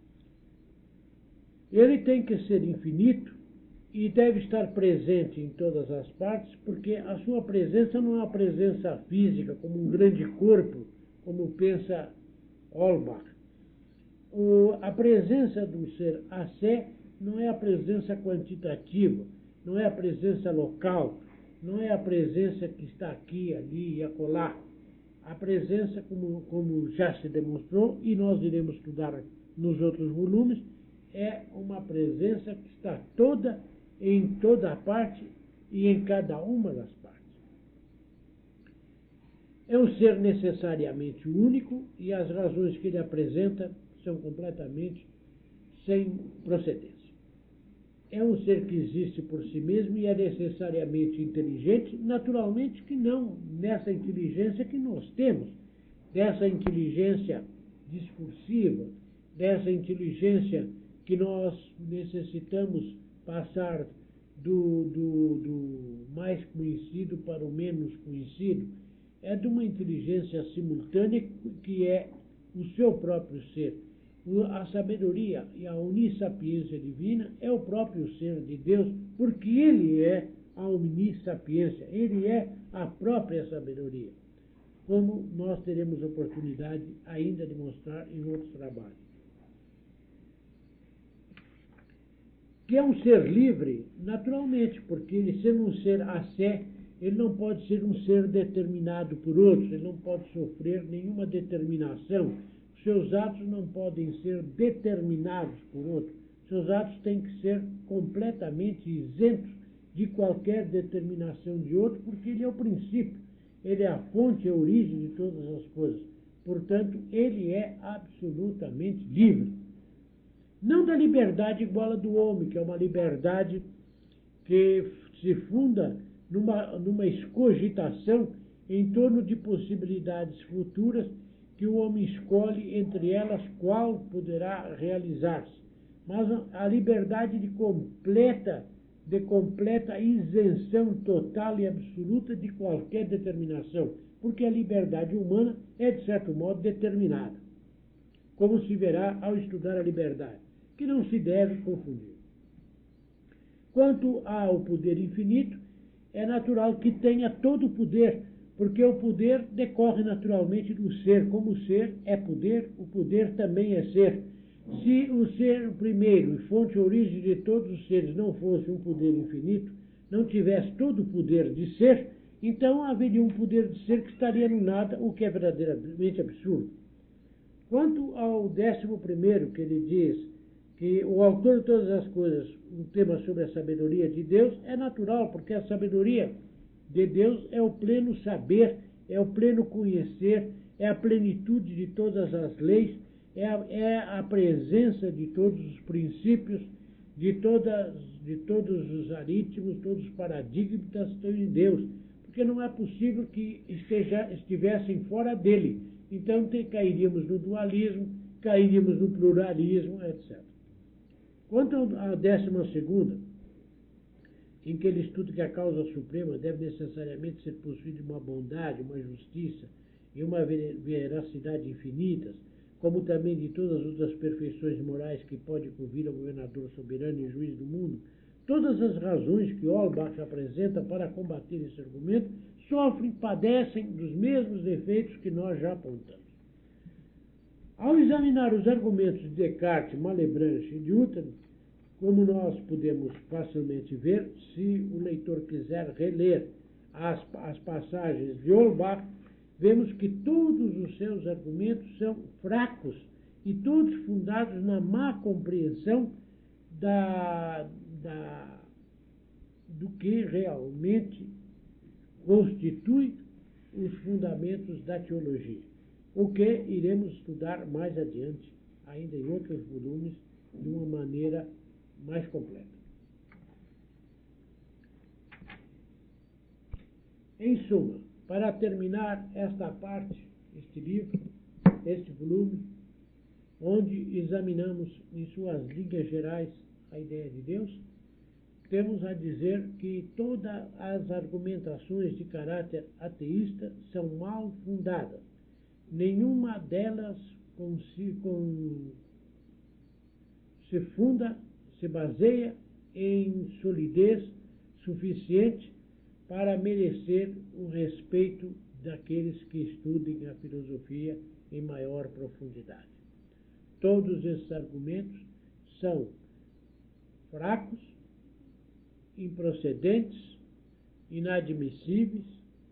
Ele tem que ser infinito e deve estar presente em todas as partes, porque a sua presença não é uma presença física, como um grande corpo, como pensa Holbach. A presença do ser a sé não é a presença quantitativa, não é a presença local, não é a presença que está aqui, ali e acolá. A presença, como já se demonstrou, e nós iremos estudar nos outros volumes, é uma presença que está toda em toda a parte e em cada uma das partes. É um ser necessariamente único e as razões que ele apresenta são completamente sem procedência. É um ser que existe por si mesmo e é necessariamente inteligente, naturalmente que não nessa inteligência que nós temos, dessa inteligência discursiva, dessa inteligência que nós necessitamos passar do mais conhecido para o menos conhecido. É de uma inteligência simultânea que é o seu próprio ser. A sabedoria e a onissapiência divina é o próprio ser de Deus, porque ele é a onissapiência, ele é a própria sabedoria, como nós teremos oportunidade ainda de mostrar em outros trabalhos. Que é um ser livre, naturalmente, porque ele sendo um ser a sé, ele não pode ser um ser determinado por outros, ele não pode sofrer nenhuma determinação. Seus atos não podem ser determinados por outros. Seus atos têm que ser completamente isentos de qualquer determinação de outro, porque ele é o princípio, ele é a fonte e a origem de todas as coisas. Portanto, ele é absolutamente livre. Não da liberdade igual a do homem, que é uma liberdade que se funda numa escogitação em torno de possibilidades futuras que o homem escolhe, entre elas qual poderá realizar-se. Mas a liberdade de completa isenção total e absoluta de qualquer determinação, porque a liberdade humana é, de certo modo, determinada, como se verá ao estudar a liberdade, que não se deve confundir. Quanto ao poder infinito, é natural que tenha todo o poder, porque o poder decorre naturalmente do ser. Como o ser é poder, o poder também é ser. Se o ser primeiro e fonte e origem de todos os seres não fosse um poder infinito, não tivesse todo o poder de ser, então haveria um poder de ser que estaria no nada, o que é verdadeiramente absurdo. Quanto ao 11º, que ele diz que o autor de todas as coisas, um tema sobre a sabedoria de Deus, é natural, porque a sabedoria de Deus é o pleno saber, é o pleno conhecer, é a plenitude de todas as leis, é a presença de todos os princípios, de todos os aritmos, todos os paradigmas estão em Deus, porque não é possível que estivessem fora dele. Então cairíamos no dualismo, cairíamos no pluralismo, etc. Quanto à 12ª, em que ele estuda que a causa suprema deve necessariamente ser possuída de uma bondade, uma justiça e uma veracidade infinitas, como também de todas as outras perfeições morais que pode convir ao governador soberano e juiz do mundo, todas as razões que Holbach apresenta para combater esse argumento padecem dos mesmos defeitos que nós já apontamos. Ao examinar os argumentos de Descartes, Malebranche e Newton, como nós podemos facilmente ver, se o leitor quiser reler as passagens de Holbach, vemos que todos os seus argumentos são fracos e todos fundados na má compreensão do que realmente constitui os fundamentos da teologia, o que iremos estudar mais adiante, ainda em outros volumes, de uma maneira mais completa. Em suma, para terminar esta parte, este livro, este volume, onde examinamos em suas linhas gerais a ideia de Deus, temos a dizer que todas as argumentações de caráter ateísta são mal fundadas. Nenhuma delas se baseia em solidez suficiente para merecer o respeito daqueles que estudem a filosofia em maior profundidade. Todos esses argumentos são fracos, improcedentes, inadmissíveis,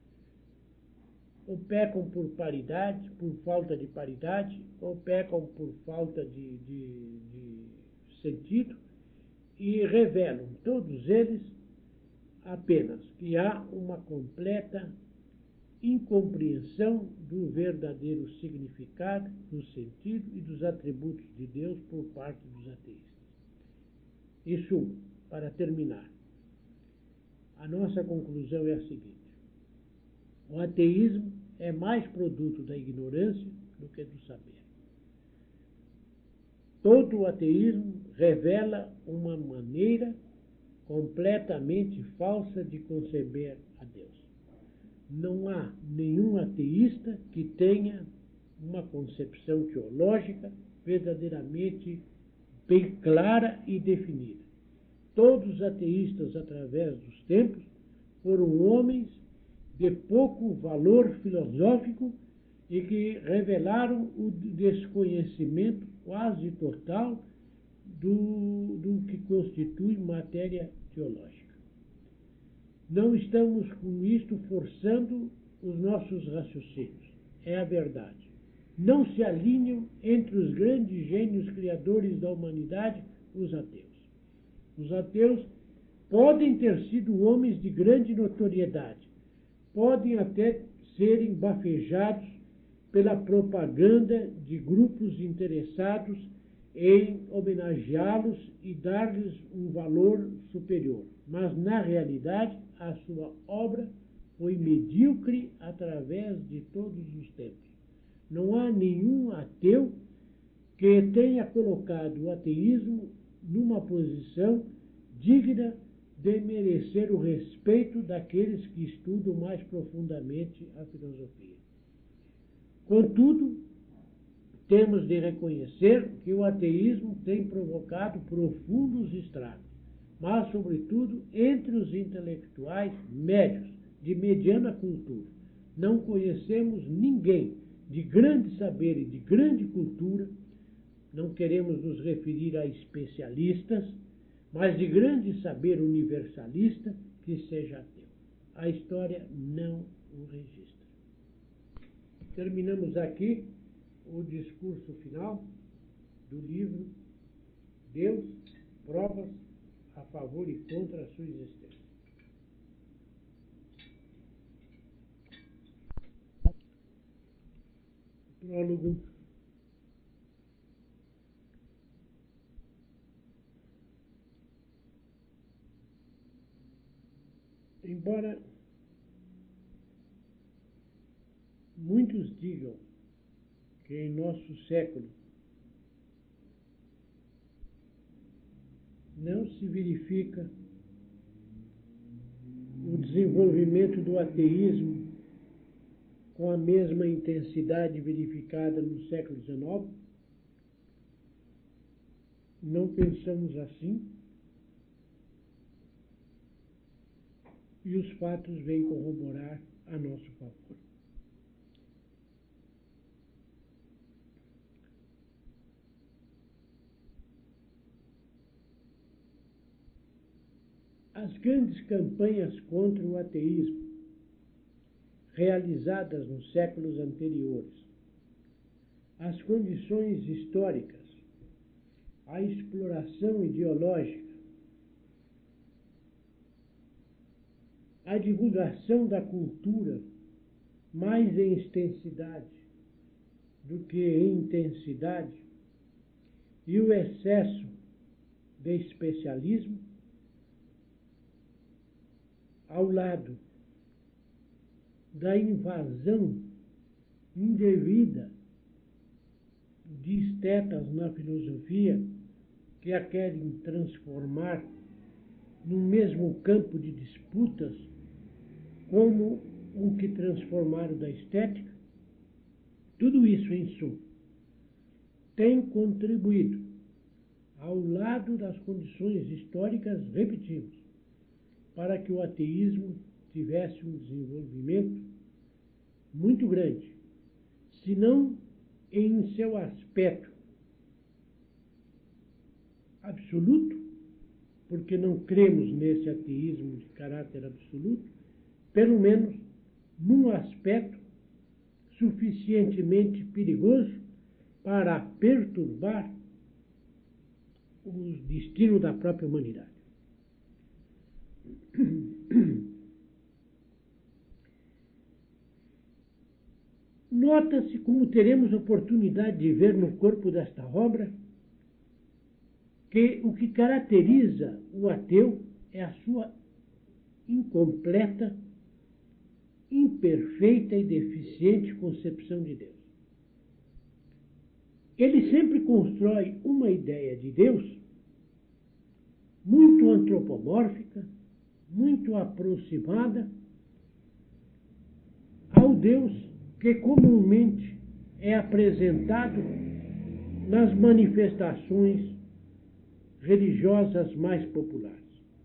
ou pecam por paridade, por falta de paridade, ou pecam por falta de sentido, e revelam, todos eles, apenas que há uma completa incompreensão do verdadeiro significado, do sentido e dos atributos de Deus por parte dos ateístas. Em suma, para terminar, a nossa conclusão é a seguinte: o ateísmo é mais produto da ignorância do que do saber. Todo o ateísmo revela uma maneira completamente falsa de conceber a Deus. Não há nenhum ateísta que tenha uma concepção teológica verdadeiramente bem clara e definida. Todos os ateístas, através dos tempos, foram homens de pouco valor filosófico e que revelaram o desconhecimento quase total do que constitui matéria teológica. Não estamos com isto forçando os nossos raciocínios. É a verdade. Não se alinham entre os grandes gênios criadores da humanidade os ateus. Os ateus podem ter sido homens de grande notoriedade, podem até serem bafejados pela propaganda de grupos interessados em homenageá-los e dar-lhes um valor superior. Mas, na realidade, a sua obra foi medíocre através de todos os tempos. Não há nenhum ateu que tenha colocado o ateísmo numa posição digna de merecer o respeito daqueles que estudam mais profundamente a filosofia. Contudo, temos de reconhecer que o ateísmo tem provocado profundos estragos, mas, sobretudo, entre os intelectuais médios, de mediana cultura. Não conhecemos ninguém de grande saber e de grande cultura, não queremos nos referir a especialistas, mas de grande saber universalista que seja ateu. A história não o registra. Terminamos aqui o discurso final do livro Deus, provas a favor e contra a sua existência. Prólogo. Embora muitos digam que em nosso século não se verifica o desenvolvimento do ateísmo com a mesma intensidade verificada no século XIX, não pensamos assim, e os fatos vêm corroborar a nosso favor. As grandes campanhas contra o ateísmo, realizadas nos séculos anteriores, as condições históricas, a exploração ideológica, a divulgação da cultura mais em extensidade do que em intensidade e o excesso de especialismo, ao lado da invasão indevida de estetas na filosofia que a querem transformar no mesmo campo de disputas como o que transformaram da estética, tudo isso, em suma, tem contribuído ao lado das condições históricas, repetimos, para que o ateísmo tivesse um desenvolvimento muito grande, se não em seu aspecto absoluto, porque não cremos nesse ateísmo de caráter absoluto, pelo menos num aspecto suficientemente perigoso para perturbar o destino da própria humanidade. Nota-se, como teremos oportunidade de ver no corpo desta obra, que o que caracteriza o ateu é a sua incompleta, imperfeita e deficiente concepção de Deus. Ele sempre constrói uma ideia de Deus muito antropomórfica, muito aproximada ao Deus que comumente é apresentado nas manifestações religiosas mais populares.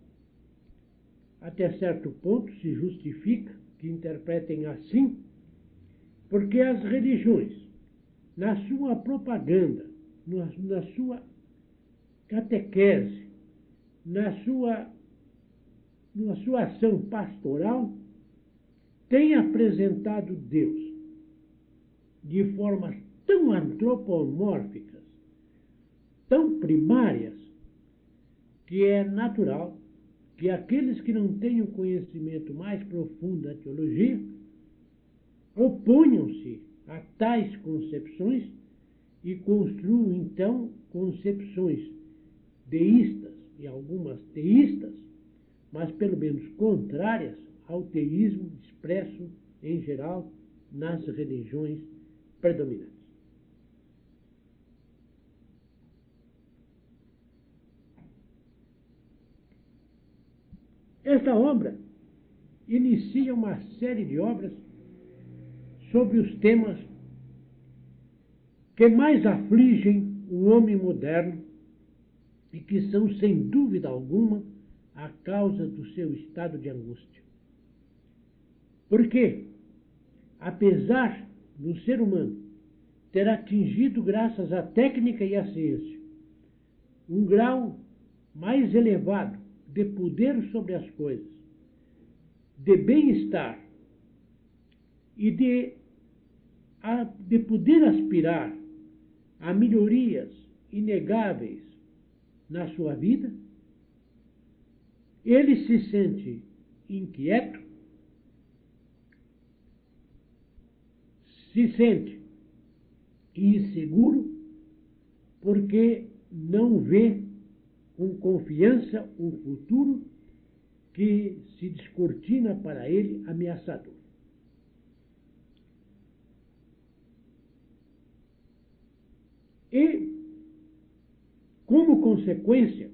Até certo ponto se justifica que interpretem assim, porque as religiões, na sua propaganda, na sua catequese, na sua ação pastoral, têm apresentado Deus de formas tão antropomórficas, tão primárias, que é natural que aqueles que não têm um conhecimento mais profundo da teologia oponham-se a tais concepções e construam, então, concepções deístas e algumas teístas, mas pelo menos contrárias ao teísmo expresso, em geral, nas religiões predominantes. Esta obra inicia uma série de obras sobre os temas que mais afligem o homem moderno e que são, sem dúvida alguma, a causa do seu estado de angústia. Porque, apesar do ser humano ter atingido, graças à técnica e à ciência, um grau mais elevado de poder sobre as coisas, de bem-estar e de poder aspirar a melhorias inegáveis na sua vida, ele se sente inquieto, se sente e inseguro, porque não vê com confiança um futuro que se descortina para ele ameaçador. E, como consequência,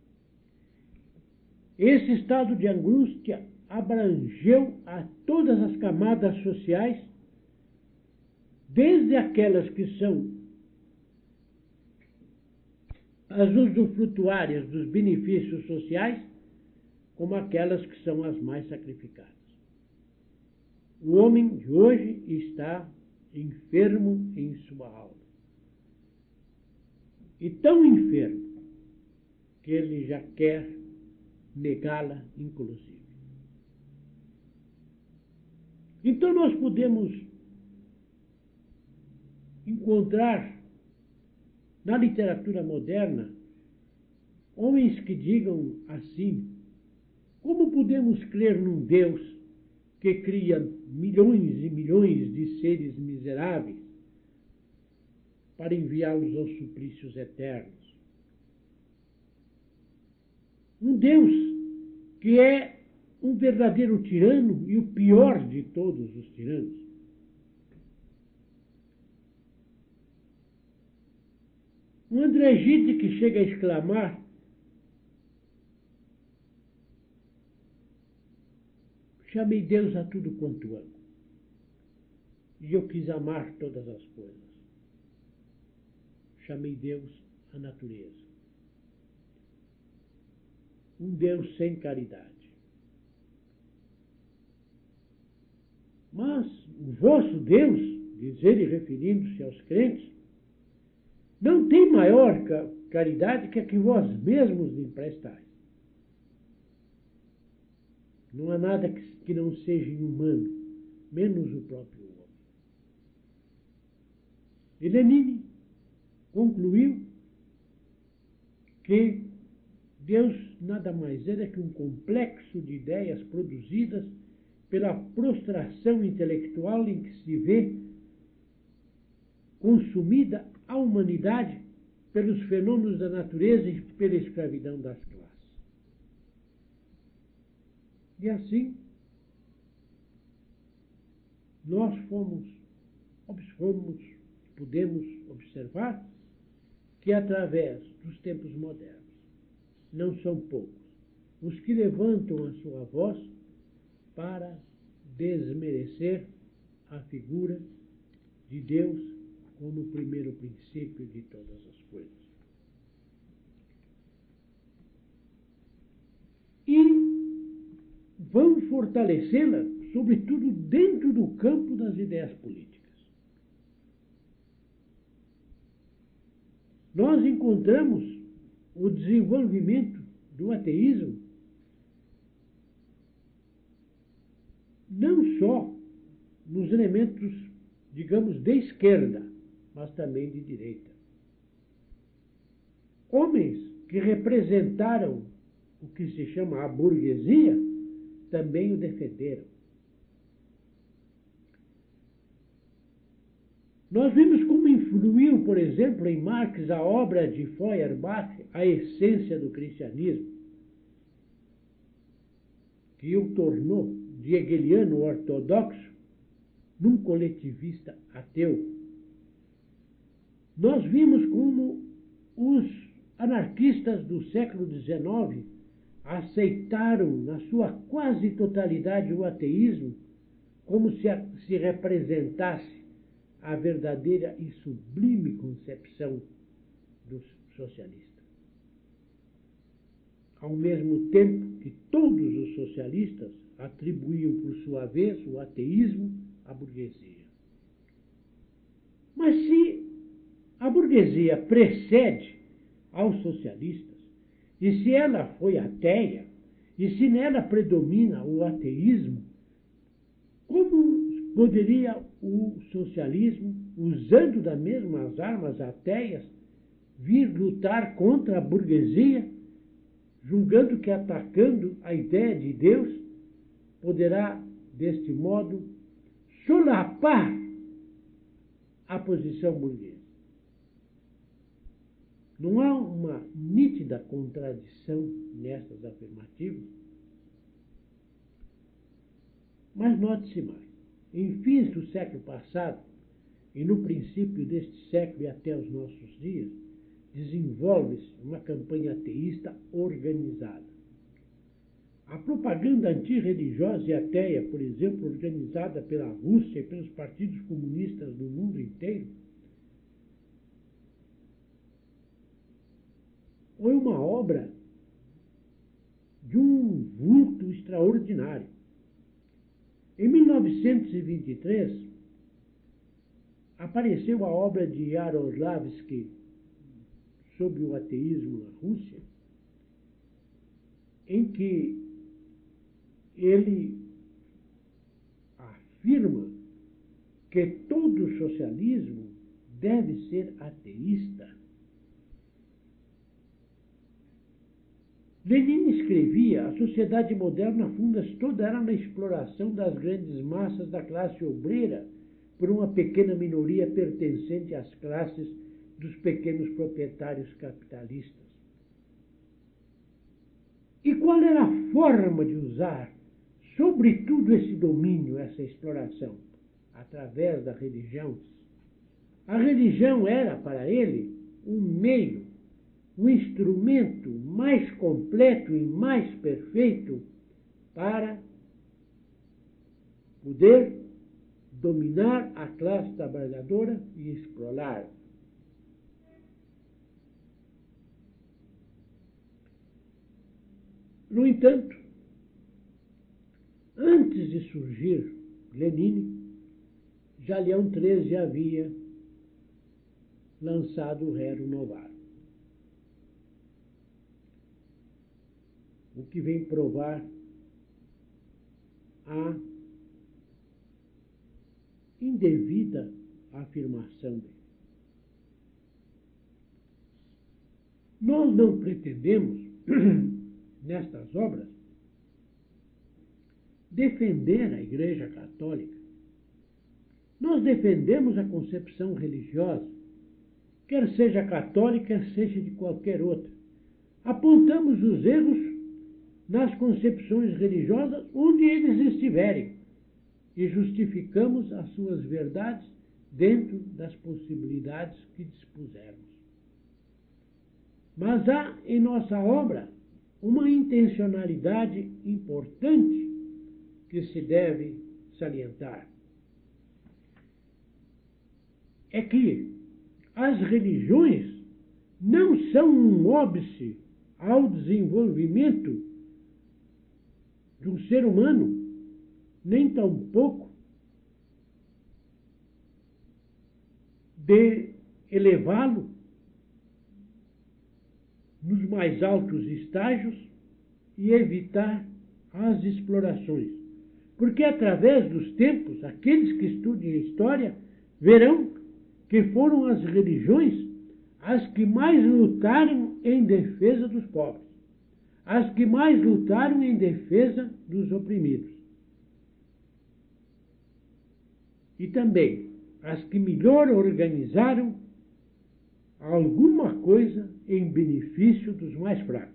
esse estado de angústia abrangeu a todas as camadas sociais, desde aquelas que são as usufrutuárias dos benefícios sociais, como aquelas que são as mais sacrificadas. O homem de hoje está enfermo em sua alma. E tão enfermo que ele já quer negá-la, inclusive. Então nós podemos encontrar na literatura moderna homens que digam assim: como podemos crer num Deus que cria milhões e milhões de seres miseráveis para enviá-los aos suplícios eternos? Um Deus que é um verdadeiro tirano e o pior de todos os tiranos. Um André Gide que chega a exclamar: chamei Deus a tudo quanto amo, e eu quis amar todas as coisas. Chamei Deus à natureza. Um Deus sem caridade. Mas o vosso Deus, diz ele referindo-se aos crentes, não tem maior caridade que a que vós mesmos lhe emprestais. Não há nada que não seja inumano, menos o próprio homem. E Lenine concluiu que Deus nada mais era que um complexo de ideias produzidas pela prostração intelectual em que se vê consumida a humanidade pelos fenômenos da natureza e pela escravidão das classes. E assim, nós podemos observar que através dos tempos modernos, não são poucos os que levantam a sua voz para desmerecer a figura de Deus como o primeiro princípio de todas as coisas. E vão fortalecê-la, sobretudo dentro do campo das ideias políticas. Nós encontramos o desenvolvimento do ateísmo não só nos elementos, digamos, de esquerda, mas também de direita. Homens que representaram o que se chama a burguesia também o defenderam. Nós vimos como influiu, por exemplo, em Marx a obra de Feuerbach, A Essência do Cristianismo, que o tornou de hegeliano ortodoxo num coletivista ateu. Nós vimos como os anarquistas do século XIX aceitaram, na sua quase totalidade, o ateísmo como se representasse a verdadeira e sublime concepção do socialista. Ao mesmo tempo que todos os socialistas atribuíam, por sua vez, o ateísmo à burguesia. Mas se a burguesia precede aos socialistas, e se ela foi ateia, e se nela predomina o ateísmo, como poderia o socialismo, usando das mesmas armas ateias, vir lutar contra a burguesia, julgando que atacando a ideia de Deus, poderá, deste modo, solapar a posição burguesa. Não há uma nítida contradição nessas afirmativas, mas note-se mais. Em fins do século passado e no princípio deste século e até os nossos dias, desenvolve-se uma campanha ateísta organizada. A propaganda antirreligiosa e ateia, por exemplo, organizada pela Rússia e pelos partidos comunistas do mundo inteiro, foi uma obra de um vulto extraordinário. Em 1923, apareceu a obra de Yaroslavsky sobre o ateísmo na Rússia, em que ele afirma que todo socialismo deve ser ateísta. Lenin escrevia: a sociedade moderna funda-se toda ela na exploração das grandes massas da classe obreira por uma pequena minoria pertencente às classes dos pequenos proprietários capitalistas. E qual era a forma de usar, sobretudo, esse domínio, essa exploração? Através da religião. A religião era, para ele, um meio, um instrumento mais completo e mais perfeito para poder dominar a classe trabalhadora e explorar. No entanto, antes de surgir Lenin, já Leão XIII havia lançado o Rerum Novarum, o que vem provar a indevida afirmação dele. Nós não pretendemos, nestas obras, defender a Igreja Católica. Nós defendemos a concepção religiosa, quer seja católica, quer seja de qualquer outra. Apontamos os erros nas concepções religiosas onde eles estiverem e justificamos as suas verdades dentro das possibilidades que dispusermos. Mas há em nossa obra uma intencionalidade importante que se deve salientar. É que as religiões não são um óbice ao desenvolvimento de um ser humano, nem tampouco de elevá-lo nos mais altos estágios e evitar as explorações. Porque através dos tempos, aqueles que estudem a história verão que foram as religiões as que mais lutaram em defesa dos pobres, as que mais lutaram em defesa dos oprimidos. E também as que melhor organizaram alguma coisa em benefício dos mais fracos.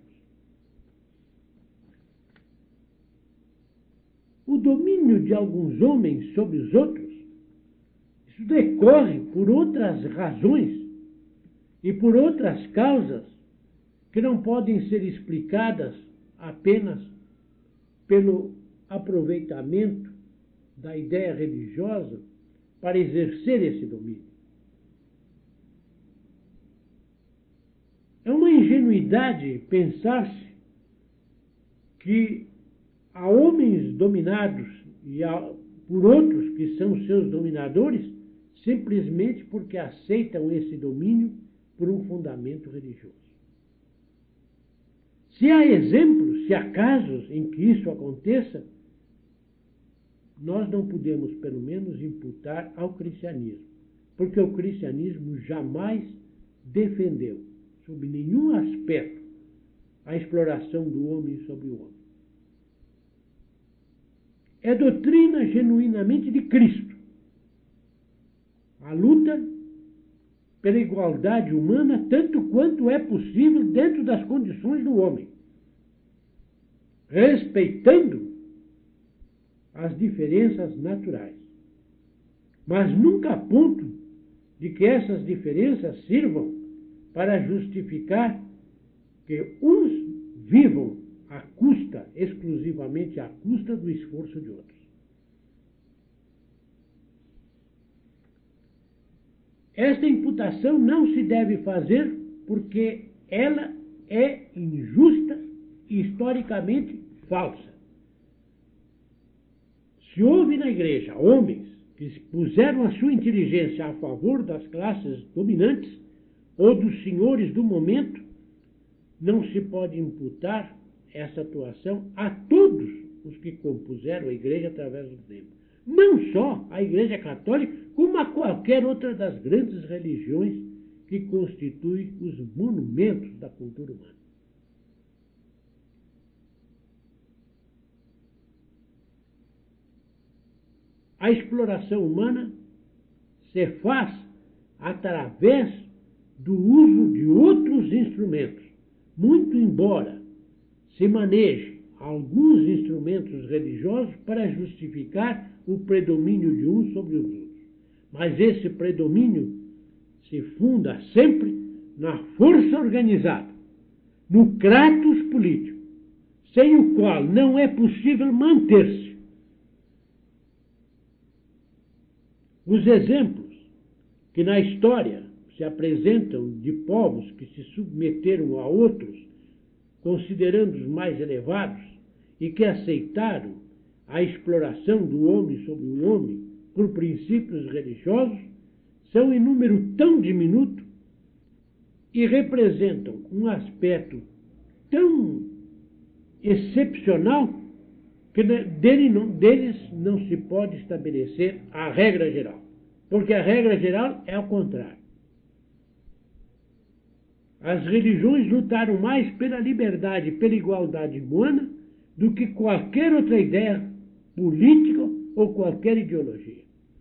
O domínio de alguns homens sobre os outros, isso decorre por outras razões e por outras causas que não podem ser explicadas apenas pelo aproveitamento da ideia religiosa para exercer esse domínio. É uma ingenuidade pensar-se que há homens dominados e por outros que são seus dominadores simplesmente porque aceitam esse domínio por um fundamento religioso. Se há exemplos, se há casos em que isso aconteça, nós não podemos, pelo menos, imputar ao cristianismo, porque o cristianismo jamais defendeu, sob nenhum aspecto, a exploração do homem sobre o homem. É doutrina genuinamente de Cristo a luta pela igualdade humana tanto quanto é possível dentro das condições do homem, respeitando as diferenças naturais, mas nunca a ponto de que essas diferenças sirvam para justificar que uns vivam exclusivamente à custa do esforço de outros. Esta imputação não se deve fazer porque ela é injusta e historicamente falsa. Se houve na Igreja homens que puseram a sua inteligência a favor das classes dominantes ou dos senhores do momento, não se pode imputar essa atuação a todos os que compuseram a Igreja através do tempo. Não só a Igreja Católica, como a qualquer outra das grandes religiões que constituem os monumentos da cultura humana. A exploração humana se faz através do uso de outros instrumentos, muito embora se maneje alguns instrumentos religiosos para justificar o predomínio de um sobre os outros. Mas esse predomínio se funda sempre na força organizada, no kratos político, sem o qual não é possível manter-se. Os exemplos que na história se apresentam de povos que se submeteram a outros, considerando-os mais elevados, e que aceitaram a exploração do homem sobre o homem por princípios religiosos, são em número tão diminuto e representam um aspecto tão excepcional que deles não se pode estabelecer a regra geral, porque a regra geral é ao contrário. As religiões lutaram mais pela liberdade, pela igualdade humana, do que qualquer outra ideia política ou qualquer ideologia.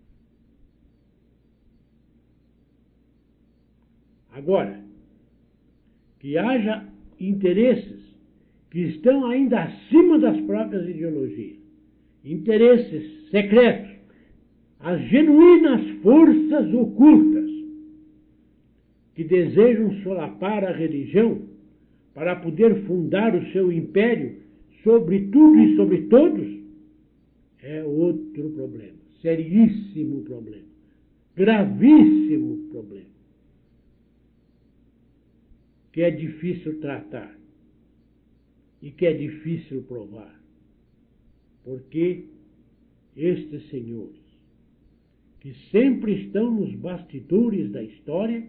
Agora, que haja interesses que estão ainda acima das próprias ideologias, interesses secretos, as genuínas forças ocultas que desejam solapar a religião para poder fundar o seu império sobre tudo e sobre todos, é outro problema, seríssimo problema, gravíssimo problema, que é difícil tratar e que é difícil provar, porque estes senhores, que sempre estão nos bastidores da história,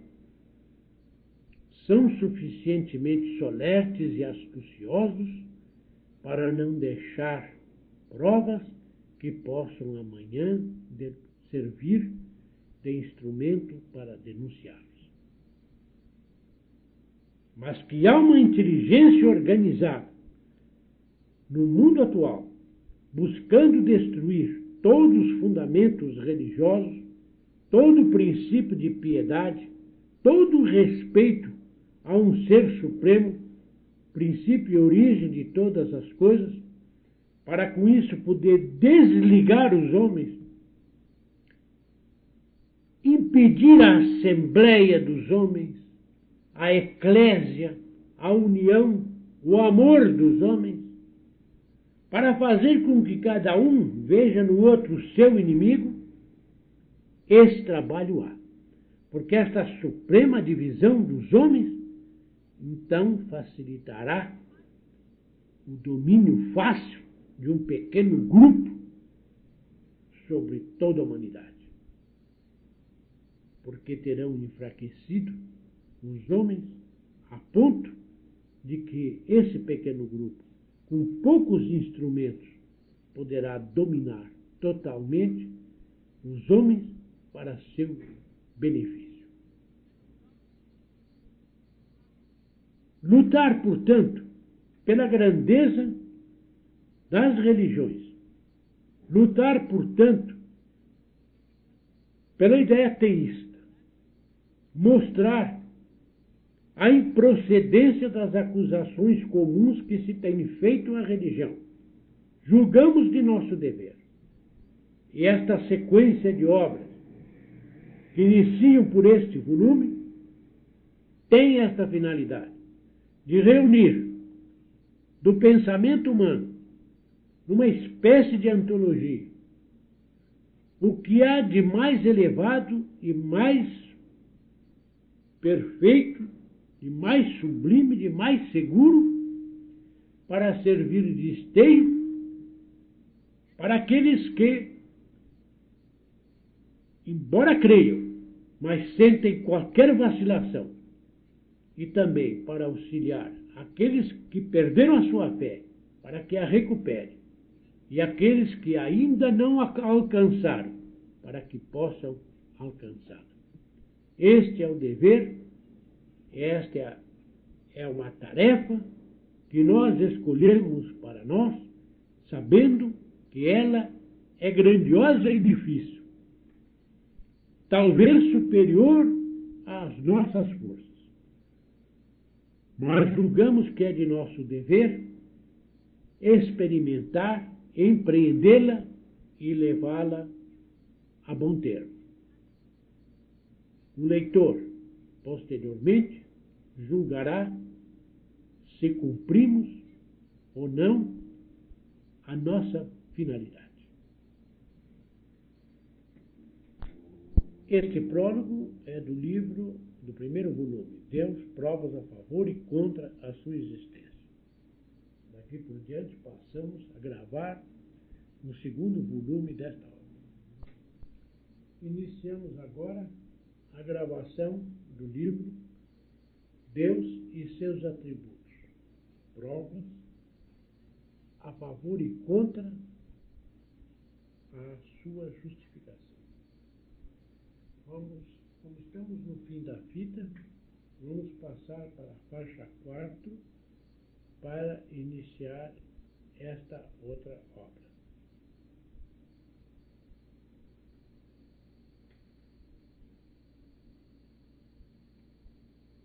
são suficientemente solertes e astuciosos para não deixar provas que possam amanhã servir de instrumento para denunciá-los. Mas que há uma inteligência organizada no mundo atual, buscando destruir todos os fundamentos religiosos, todo o princípio de piedade, todo o respeito a um ser supremo, princípio e origem de todas as coisas, para com isso poder desligar os homens, impedir a assembleia dos homens, a eclésia, a união, o amor dos homens, para fazer com que cada um veja no outro seu inimigo. Esse trabalho há, porque esta suprema divisão dos homens então facilitará o domínio fácil de um pequeno grupo sobre toda a humanidade, porque terão enfraquecido os homens a ponto de que esse pequeno grupo, com poucos instrumentos, poderá dominar totalmente os homens para seu benefício. Lutar, portanto, pela grandeza das religiões, lutar, portanto, pela ideia teísta, mostrar a improcedência das acusações comuns que se têm feito à religião. Julgamos de nosso dever. E esta sequência de obras que iniciam por este volume tem esta finalidade de reunir do pensamento humano, numa espécie de antologia, o que há de mais elevado e mais perfeito, de mais sublime, de mais seguro, para servir de esteio para aqueles que, embora creiam, mas sentem qualquer vacilação, e também para auxiliar aqueles que perderam a sua fé, para que a recuperem, e aqueles que ainda não alcançaram, para que possam alcançá-la. Este é o dever, esta é uma tarefa que nós escolhemos para nós, sabendo que ela é grandiosa e difícil, talvez superior às nossas forças. Mas julgamos que é de nosso dever experimentar, empreendê-la e levá-la a bom termo. O leitor, posteriormente, julgará se cumprimos ou não a nossa finalidade. Este prólogo é do livro, do primeiro volume, Deus, Provas a Favor e Contra a Sua Existência. Daqui por diante passamos a gravar o segundo volume desta obra. Iniciamos agora a gravação do livro Deus e seus atributos, provas a favor e contra a sua justificação. Como estamos no fim da fita, vamos passar para a faixa 4 para iniciar esta outra obra.